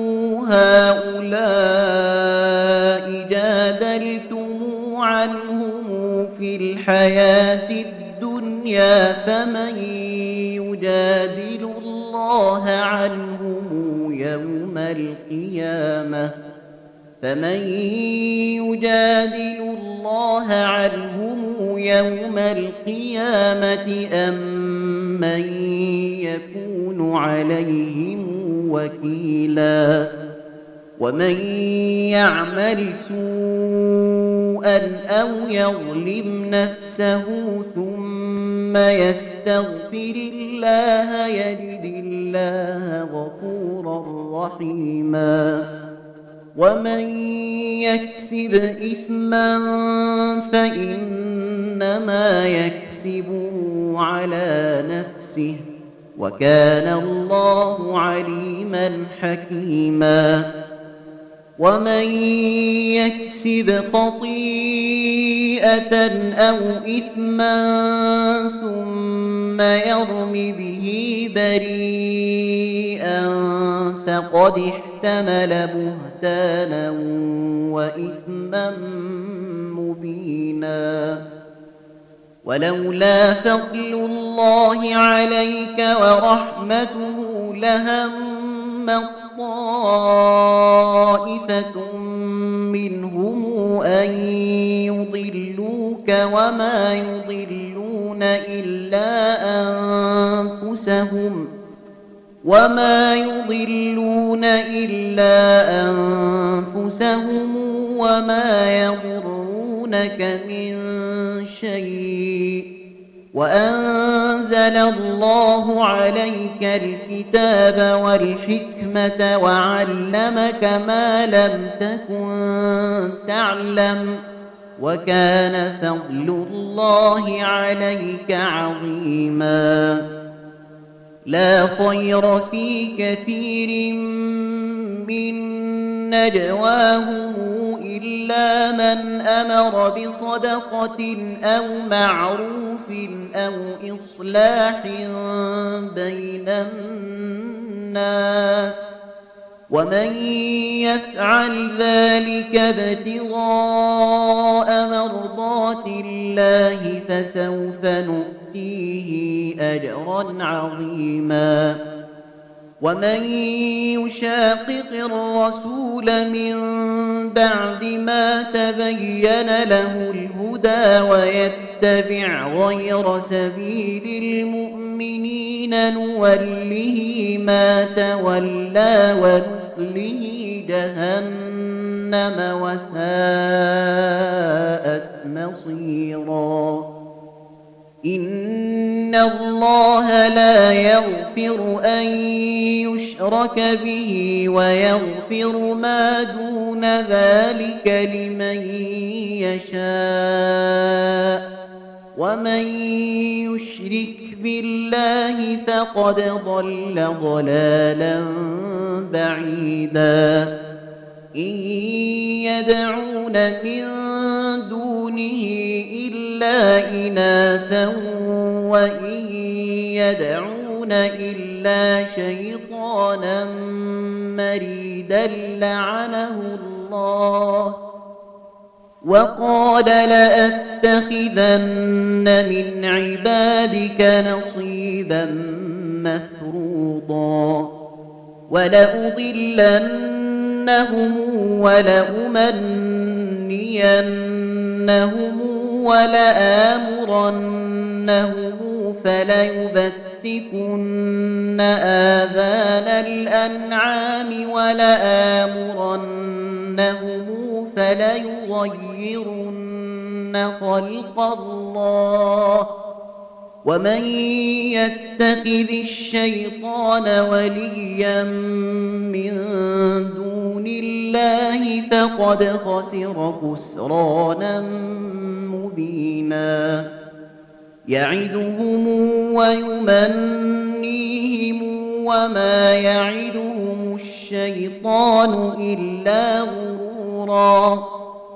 هؤلاء جادلتم عنهم في الحياة الدنيا فمن يجادل الله عنهم يوم القيامة فمن يجادل الله عنهم يوم القيامة أم من يكون عليهم وكيلا ومن يعمل سوءا أو يظلم نفسه ثم يستغفر الله يجد الله غفورا رحيما ومن يكسب إثما فإنما يكسبه على نفسه وكان الله عليما حكيما ومن يكسب خطيئة أو إثما ثم يرم به بريئا فقد احتمل بهتانا وإثما مبينا ولولا فضل الله عليك ورحمته لهم طائفة منهم أن يضلوك وما يضلون إلا أنفسهم وما يضلون إلا أنفسهم وما يضرونك من شيء وأنزل الله عليك الكتاب والحكمة وعلمك ما لم تكن تعلم وكان فضل الله عليك عظيما لا خير في كثير من نجواهم إلا من أمر بصدقة أو معروف أو إصلاح بين الناس ومن يفعل ذلك ابتغاء مرضات الله فسوف نؤتيه أجرا عظيما ومن يشاقق الرسول من بعد ما تبين له الهدى ويتبع غير سبيل المؤمنين نوله ما تولى ونصله جهنم وساءت مصيرا إن الله لا يغفر أن يشرك به ويغفر ما دون ذلك لمن يشاء ومن يشرك بالله فقد ضل ضلالا بعيدا إن يدعون من دونه إلا إناثا وإن يدعون إلا شيطانا شيطانا مريدا لعنه الله وقال لأتخذن من عبادك نصيبا مفروضا ولأضلنهم ولأمنينهم ولآمرنهم فليبتكن آذان الأنعام ولآمرنهم فليغيرن خلق الله ومن يتخذ الشيطان وليا من دون الله فقد خسر خسرانا مبينا يعدهم ويمنيهم وما يعدهم الشيطان إلا غرورا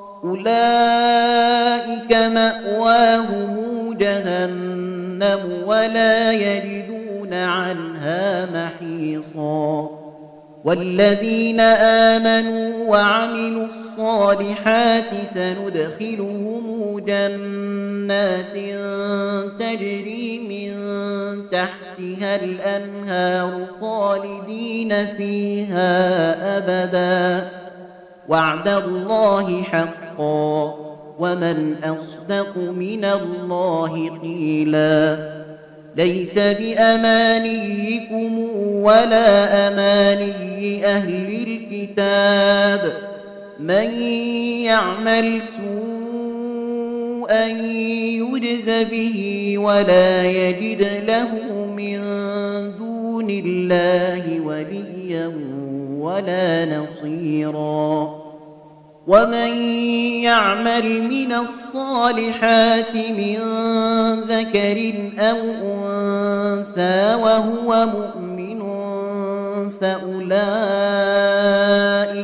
أولئك مأواهم جهنم ولا يجدون عنها محيصا والذين آمنوا وعملوا الصالحات سندخلهم جنات تجري من تحتها الأنهار خالدين فيها أبدا وعد الله حقا ومن أصدق من الله قيلا ليس بأمانيكم ولا أماني أهل الكتاب من يعمل سوءا يجز به ولا يجد له من دون الله وليا ولا نصيرا ومن يعمل من الصالحات من ذكر أو أنثى وهو مؤمن فأولئك,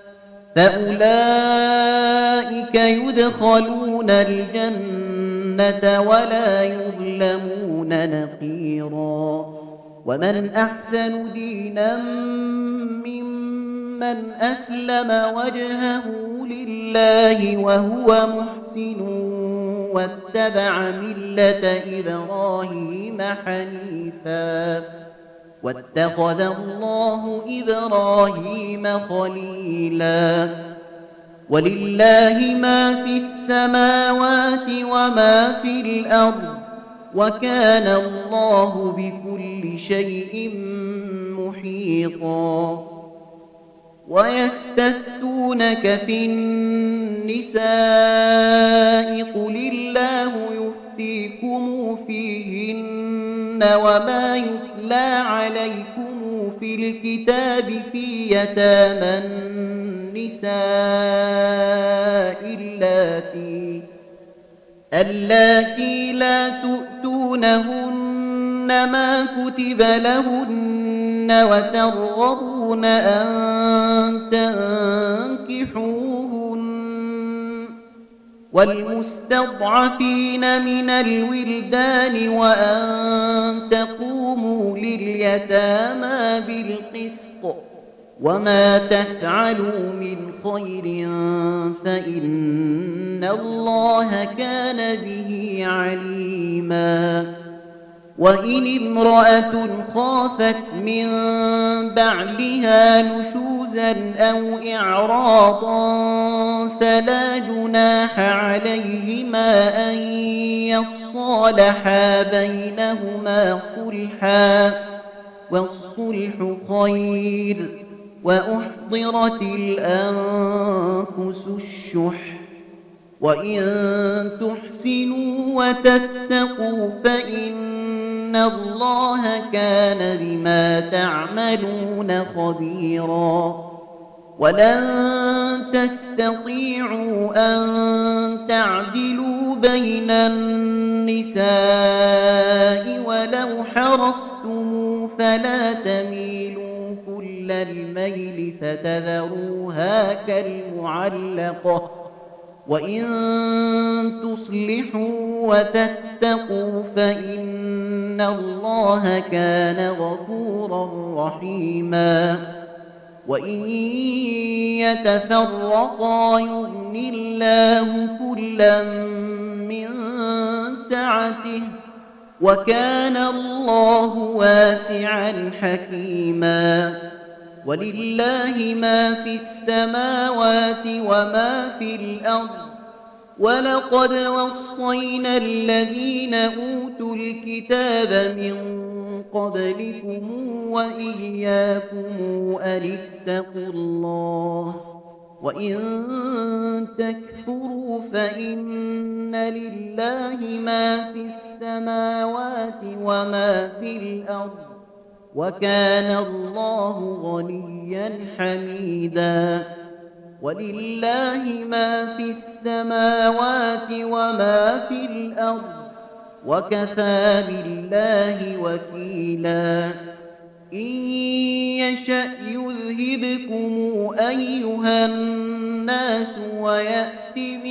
فأولئك يدخلون الجنة ولا يظلمون نقيرا ومن أحسن دينا ممن أسلم وجهه لله وهو محسن واتبع ملة إبراهيم حنيفا واتخذ الله إبراهيم خليلا ولله ما في السماوات وما في الأرض وكان الله بكل شيء محيطا ويستفتونك في النساء قل الله يفتيكم فيهن وما يتلى عليكم في الكتاب في يتامى النساء اللاتي اللاتي لا تؤتونهن ما كتب لهن وترغبون أن تنكحوهن والمستضعفين من الولدان وأن تقوموا لليتامى بالقسط وما تفعلوا من خير فإن الله كان به عليما وإن امرأة خافت من بعلها نشوزا أو إعراضا فلا جناح عليهما أن يصالحا بينهما صلحا والصلح خير وأحضرت الأنفس الشح وإن تحسنوا وتتقوا فإن الله كان بما تعملون خبيرا ولن تستطيعوا أن تعدلوا بين النساء ولو حرصتم فلا تميلوا كل الميل فتذروها كالمعلقة وإن تصلحوا وتتقوا فإن الله كان غفورا رحيما وإن يتفرقا يغن الله كلا من سعته وكان الله واسعا حكيما ولله ما في السماوات وما في الأرض ولقد وصينا الذين أوتوا الكتاب من قبلكم وإياكم أن اتقوا الله وإن تكفروا فإن لله ما في السماوات وما في الأرض وكان الله غنيا حميدا ولله ما في السماوات وما في الأرض وكفى بالله وكيلا إن يشأ يذهبكم أيها الناس ويأت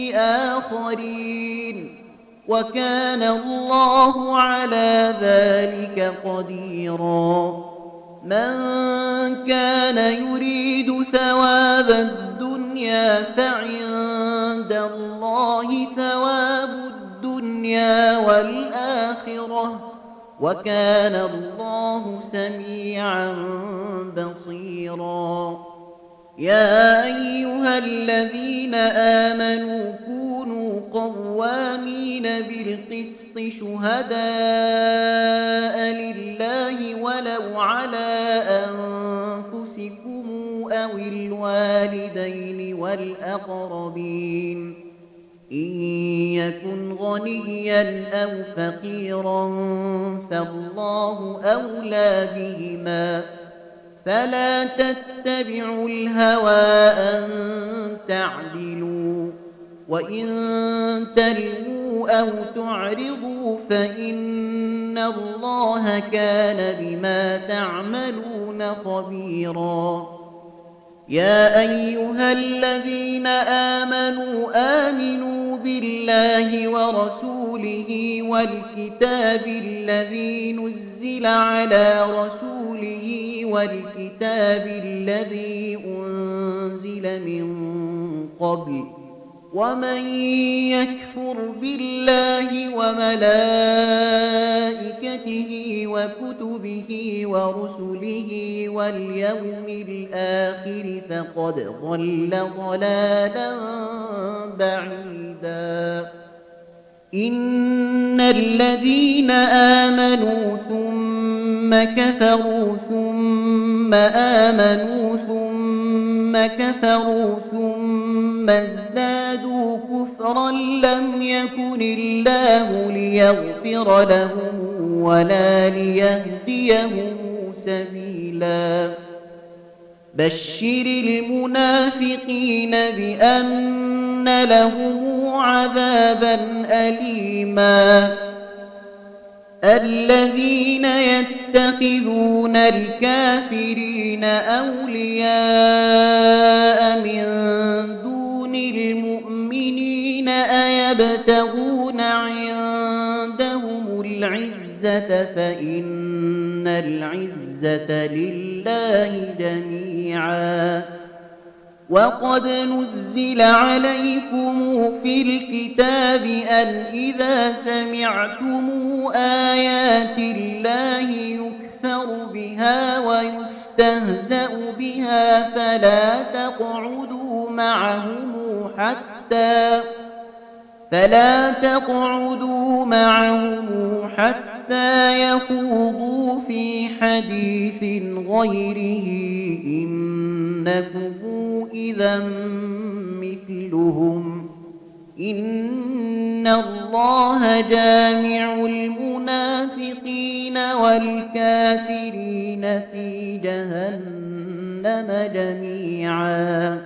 بآخرين وكان الله على ذلك قديرا من كان يريد ثواب الدنيا فعند الله ثواب الدنيا والآخرة وكان الله سميعا بصيرا يا أيها الذين آمنوا كونوا قوامين بالقسط شهداء لله ولو على أنفسكم أو الوالدين والأقربين إن يكن غنيا أو فقيرا فالله أولى بهما فلا تتبعوا الهوى أن تعدلوا وإن تلووا أو تعرضوا فإن الله كان بما تعملون خبيرا يا أيها الذين آمنوا آمنوا بالله ورسوله والكتاب الذي نزل على رسوله والكتاب الذي أنزل من قبل ومن يكفر بالله وملائكته وكتبه ورسله واليوم الآخر فقد ضل ضلالا بعيدا إن الذين آمنوا ثم كفروا ثم آمنوا ثم كفروا ثم ازدادوا كفرا لم يكن الله ليغفر لهم ولا ليهديهم سبيلا بشر المنافقين بأن لهم عذابا أليما الذين يتخذون الكافرين أولياء من دون المؤمنين أيبتغون عندهم العزة فإن العزة لله جميعا وقد نزل عليكم في الكتاب أن إذا سمعتم آيات الله يكفر بها ويستهزأ بها فلا تقعدوا معهم حتى فلا تقعدوا معهم حتى يخوضوا في حديث غيره إنكم إذا مثلهم إن الله جامع المنافقين والكافرين في جهنم جميعا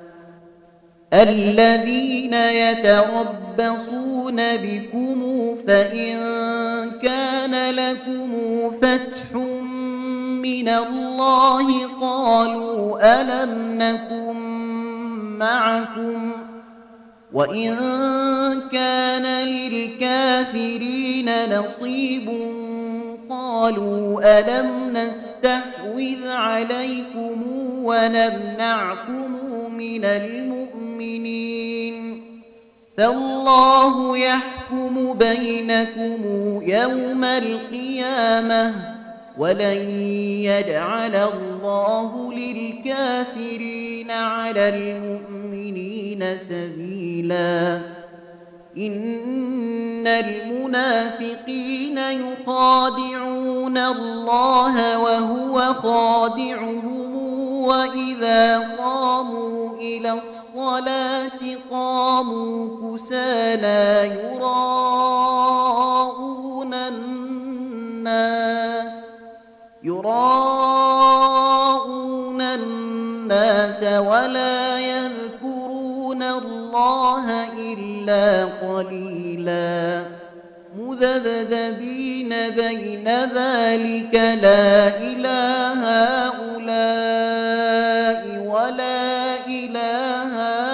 الذين يتربصون بكم فإن كان لكم فتح من الله قالوا ألم نكن معكم وإن كان للكافرين نصيب قالوا ألم نستحوذ عليكم ونمنعكم من المؤمنين فالله يحكم بينكم يوم القيامة ولن يجعل الله للكافرين على المؤمنين سبيلا إن المنافقين يخادعون الله وهو خادعهم وإذا قاموا إلى الصلاة قاموا كسالى يراءون الناس يراءون الناس ولا يذكرون الله إلا قليلا مذبذبين بين ذلك لا إله هؤلاء ولا إله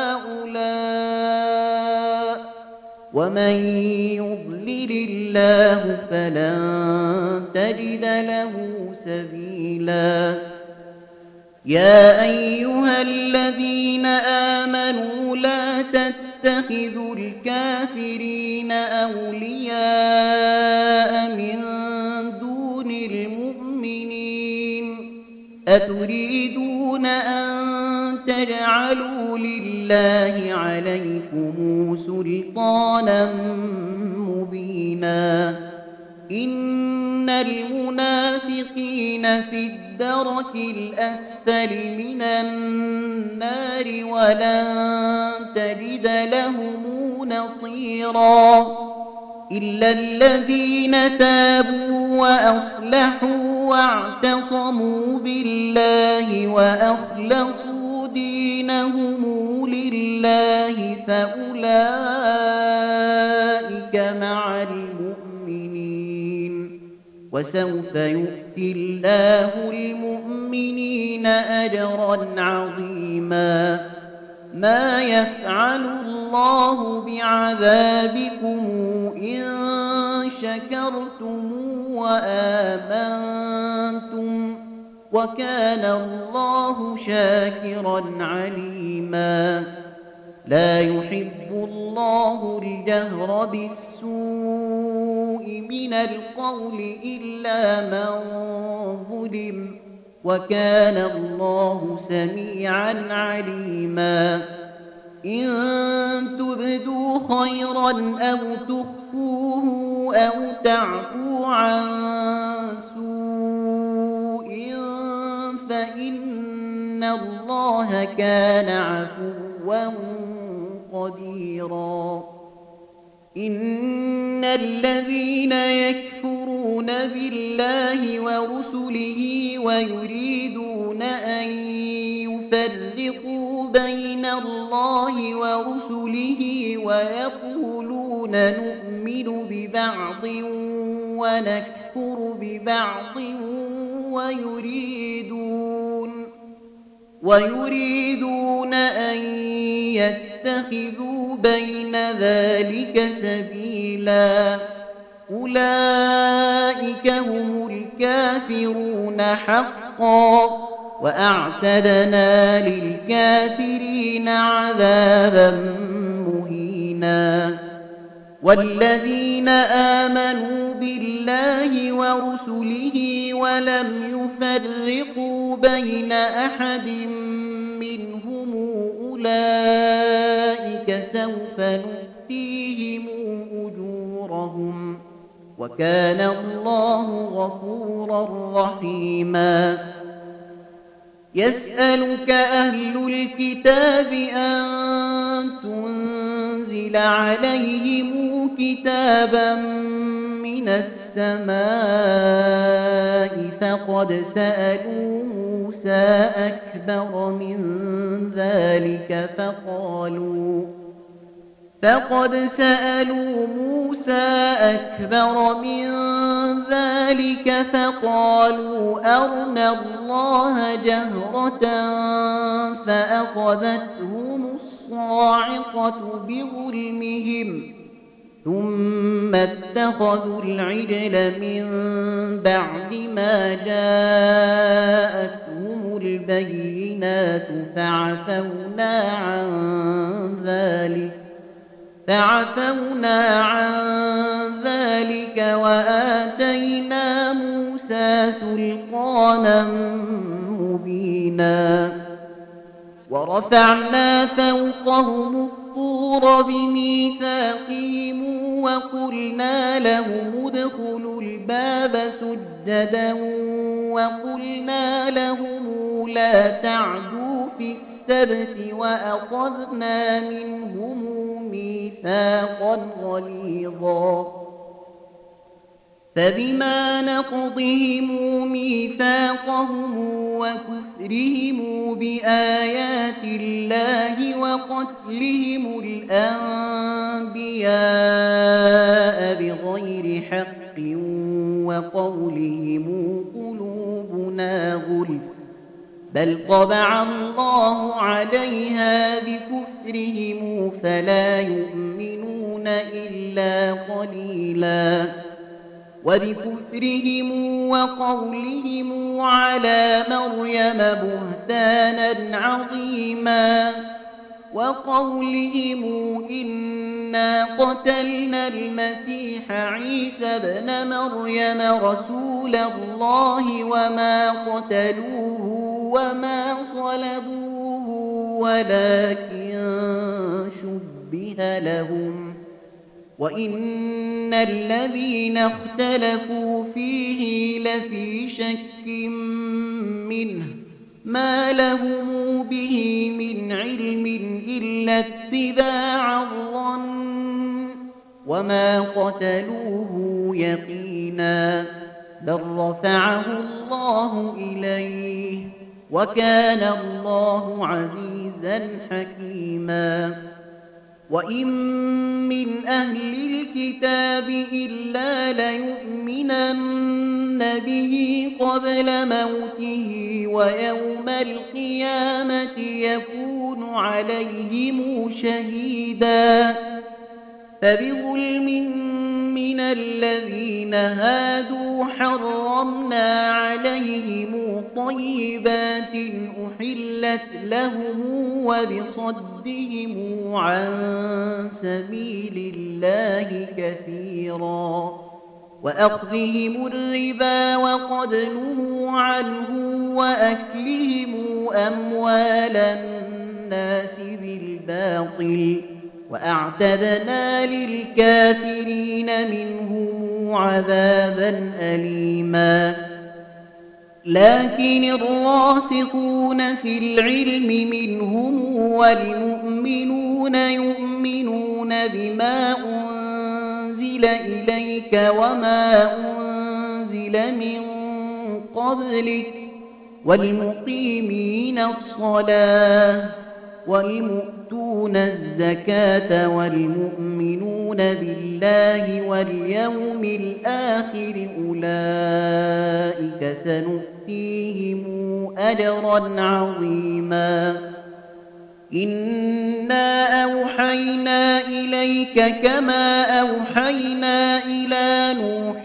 هؤلاء ومن يضلل الله فلن تجد له سبيلا يا أيها الذين آمنوا لا تتخذوا الكافرين أولياء من دون المؤمنين أتريدون أن تجعلوا لله عليكم سلطانا مبينا إن المنافقين في الدرك الأسفل من النار ولن تجد لهم نصيرا إلا الذين تابوا وأصلحوا واعتصموا بالله وأخلصوا دينهم لله فأولئك مع المؤمنين وسوف يؤتي الله المؤمنين أجرا عظيما ما يفعل الله بعذابكم إن شكرتم وآمنتم وكان الله شاكرا عليما لا يحب الله الجهر بالسوء من القول إلا من ظلم وكان الله سميعا عليما إن تبدوا خيرا أو تخفوه أو تعفو عن سوء فإن الله كان عفوا قديرا إن الذين يكفرون بالله ورسله ويريدون أن يفرقوا بين الله ورسله ويقولون نؤمن ببعض ونكفر ببعض ويريدون ويريدون أن يتخذوا بين ذلك سبيلا أولئك هم الكافرون حقا وأعتدنا للكافرين عذابا مهينا والذين آمنوا بالله ورسله ولم يفرقوا بين أحد منهم أولئك سوف نؤتيهم أجورهم وكان الله غفورا رحيما يسألك أهل الكتاب أن تنزل عليهم كتابا من السماء فقد سألوا موسى أكبر من ذلك فقالوا فقد سألوا موسى أكبر من ذلك فقالوا أرنا الله جهرة فأخذتهم الصاعقة الصاعقة بظلمهم ثم اتخذوا العجل من بعد ما جاءتهم البينات فعفونا عن ذلك فعفونا عن ذلك وآتينا موسى سلطانا مبينا ورفعنا فوقهم الطور بميثاقهم وقلنا لهم ادخلوا الباب سجدا وقلنا لهم لا تعدوا في السبت وأخذنا منهم ميثاقا غليظا فبما نقضهم ميثاقهم وكفرهم بآيات الله وقتلهم الأنبياء بغير حق وقولهم قلوبنا غلف بل طبع الله عليها بكفرهم فلا يؤمنون إلا قليلا وبكفرهم وقولهم على مريم بهتانا عظيما وقولهم إنا قتلنا المسيح عيسى ابن مريم رسول الله وما قتلوه وما صلبوه ولكن شبه لهم وإن الذين اختلفوا فيه لفي شك منه ما لهم به من علم إلا اتباع الظن وما قتلوه يقينا بل رفعه الله إليه وكان الله عزيزا حكيما وإن من أهل الكتاب إلا ليؤمنن به قبل موته ويوم القيامة يكون عليهم شهيدا فبظلم من الذين هادوا حرمنا عليهم طيبات أحلت لهم وبصدهم عن سبيل الله كثيرا وأخذهم الربا وقد نهوا عنه وأكلهم أموال الناس بالباطل وأعتدنا للكافرين منهم عذابا أليما لكن الراسخون في العلم منهم والمؤمنون يؤمنون بما أنزل إليك وما أنزل من قبلك والمقيمين الصلاة والمؤتون الزكاة والمؤمنون بالله واليوم الآخر أولئك سنؤتيهم أجرا عظيما إنا أوحينا إليك كما أوحينا إلى نوح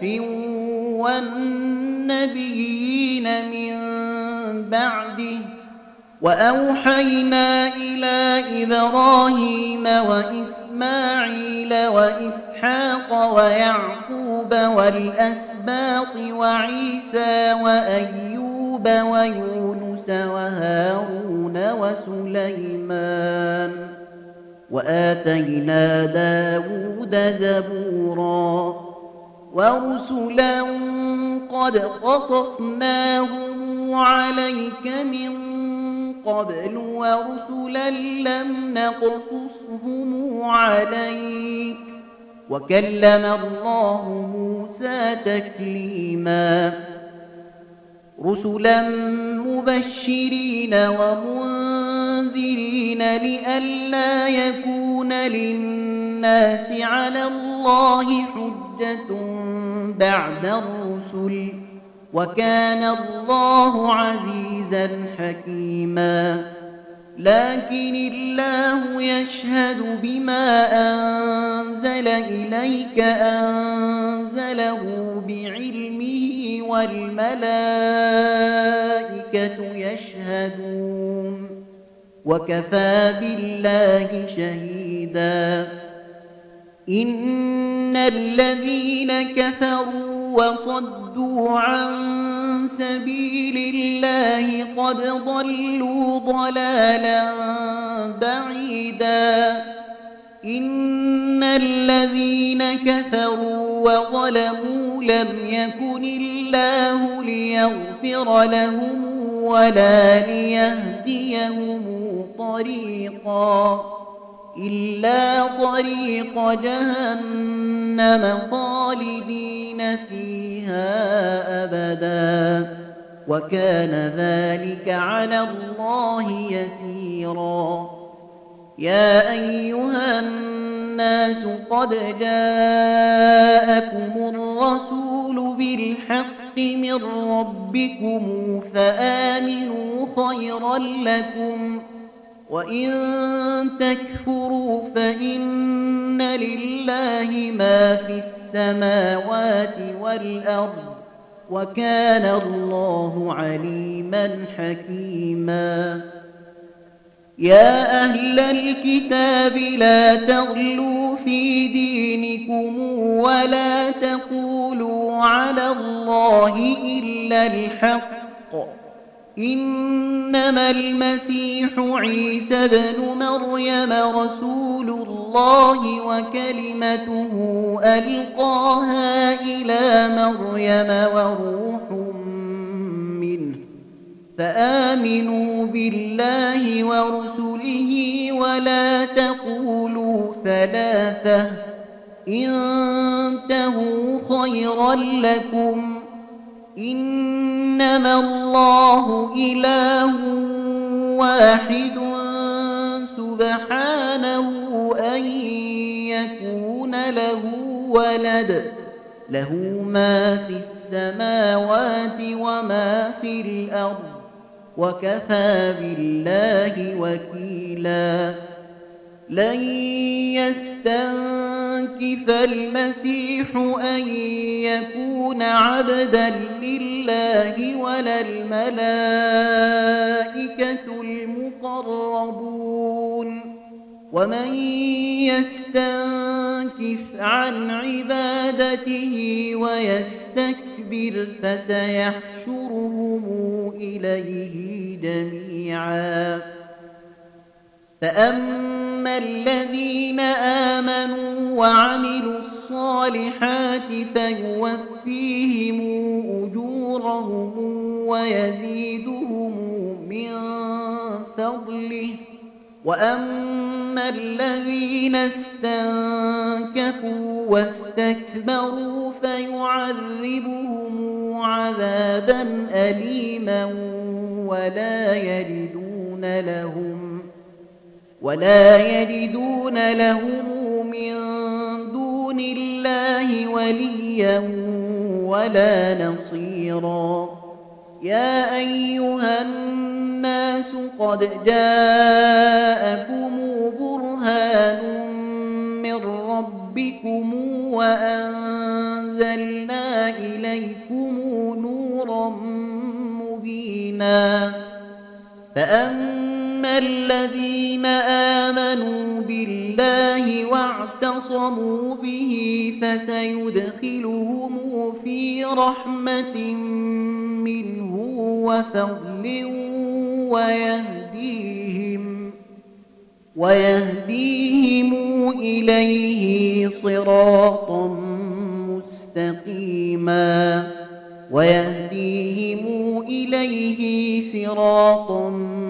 والنبيين من بعده وأوحينا إلى إبراهيم وإسماعيل وإسحاق ويعقوب والأسباط وعيسى وأيوب ويونس وهارون وسليمان وآتينا داود زبورا ورسلا قد قصصناهم عليك من قبل ورسلا لم نقصصهم عليك وكلم الله موسى تكليما رسلا مبشرين ومنذرين لئلا يكون للناس على الله حجة بعد الرسل وكان الله عزيزا حكيما لكن الله يشهد بما أنزل إليك أنزله بعلمه والملائكة يشهدون وكفى بالله شهيدا إن الذين كفروا وصدوا عن سبيل الله قد ضلوا ضلالا بعيدا إن الذين كفروا وظلموا لم يكن الله ليغفر لهم ولا ليهديهم طريقا إلا طريق جهنم خالدين فيها أبدا وكان ذلك على الله يسيرا يا أيها الناس قد جاءكم الرسول بالحق من ربكم فآمنوا خيرا لكم وإن تكفروا فإن لله ما في السماوات والأرض وكان الله عليما حكيما يا أهل الكتاب لا تغلوا في دينكم ولا تقولوا على الله إلا الحق إنما المسيح عيسى بن مريم رسول الله وكلمته ألقاها إلى مريم وروح منه فآمنوا بالله ورسله ولا تقولوا ثلاثة انتهوا خيرا لكم إنما الله إله واحد سبحانه أن يكون له ولد له ما في السماوات وما في الأرض وكفى بالله وكيلا لن يستنكف المسيح أن يكون عبدا لله ولا الملائكة المقربون ومن يستنكف عن عبادته ويستكبر فسيحشرهم إليه جميعا فأما الذين آمنوا وعملوا الصالحات فيوفيهم أجورهم ويزيدهم من فضله وأما الذين استنكفوا واستكبروا فيعذبهم عذابا أليما ولا يجدون لهم ولا يجدون لهم من دون الله وليا ولا نصيرا يا أيها الناس قد جاءكم برهان من ربكم وأنزلنا إليكم نورا مبينا فأما الذين آمنوا بالله واعتصموا به فسيدخلهم في رحمة منه وفضل ويهديهم ويهديهم إليه صراطا مستقيما ويهديهم إليه صراطا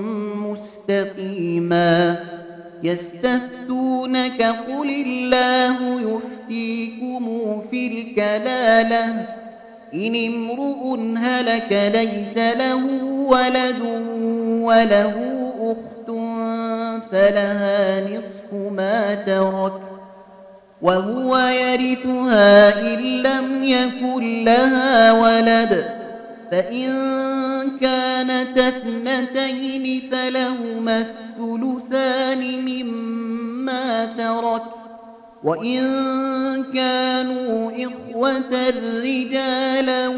مستقيما يستفتونك قل الله يفتيكم في الكلالة إن امرؤ هلك ليس له ولد وله أخت فلها نصف ما ترك وهو يرثها إن لم يكن لها ولد فإن كانت اثنتين فلهما الثلثان مما ترك وإن كانوا إخوة رجالا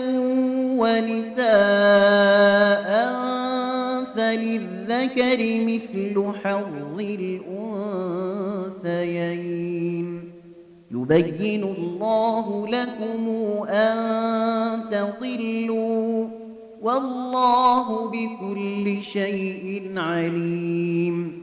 ونساء فللذكر مثل حظ الأنثيين يبين الله لكم أن تضلوا والله بكل شيء عليم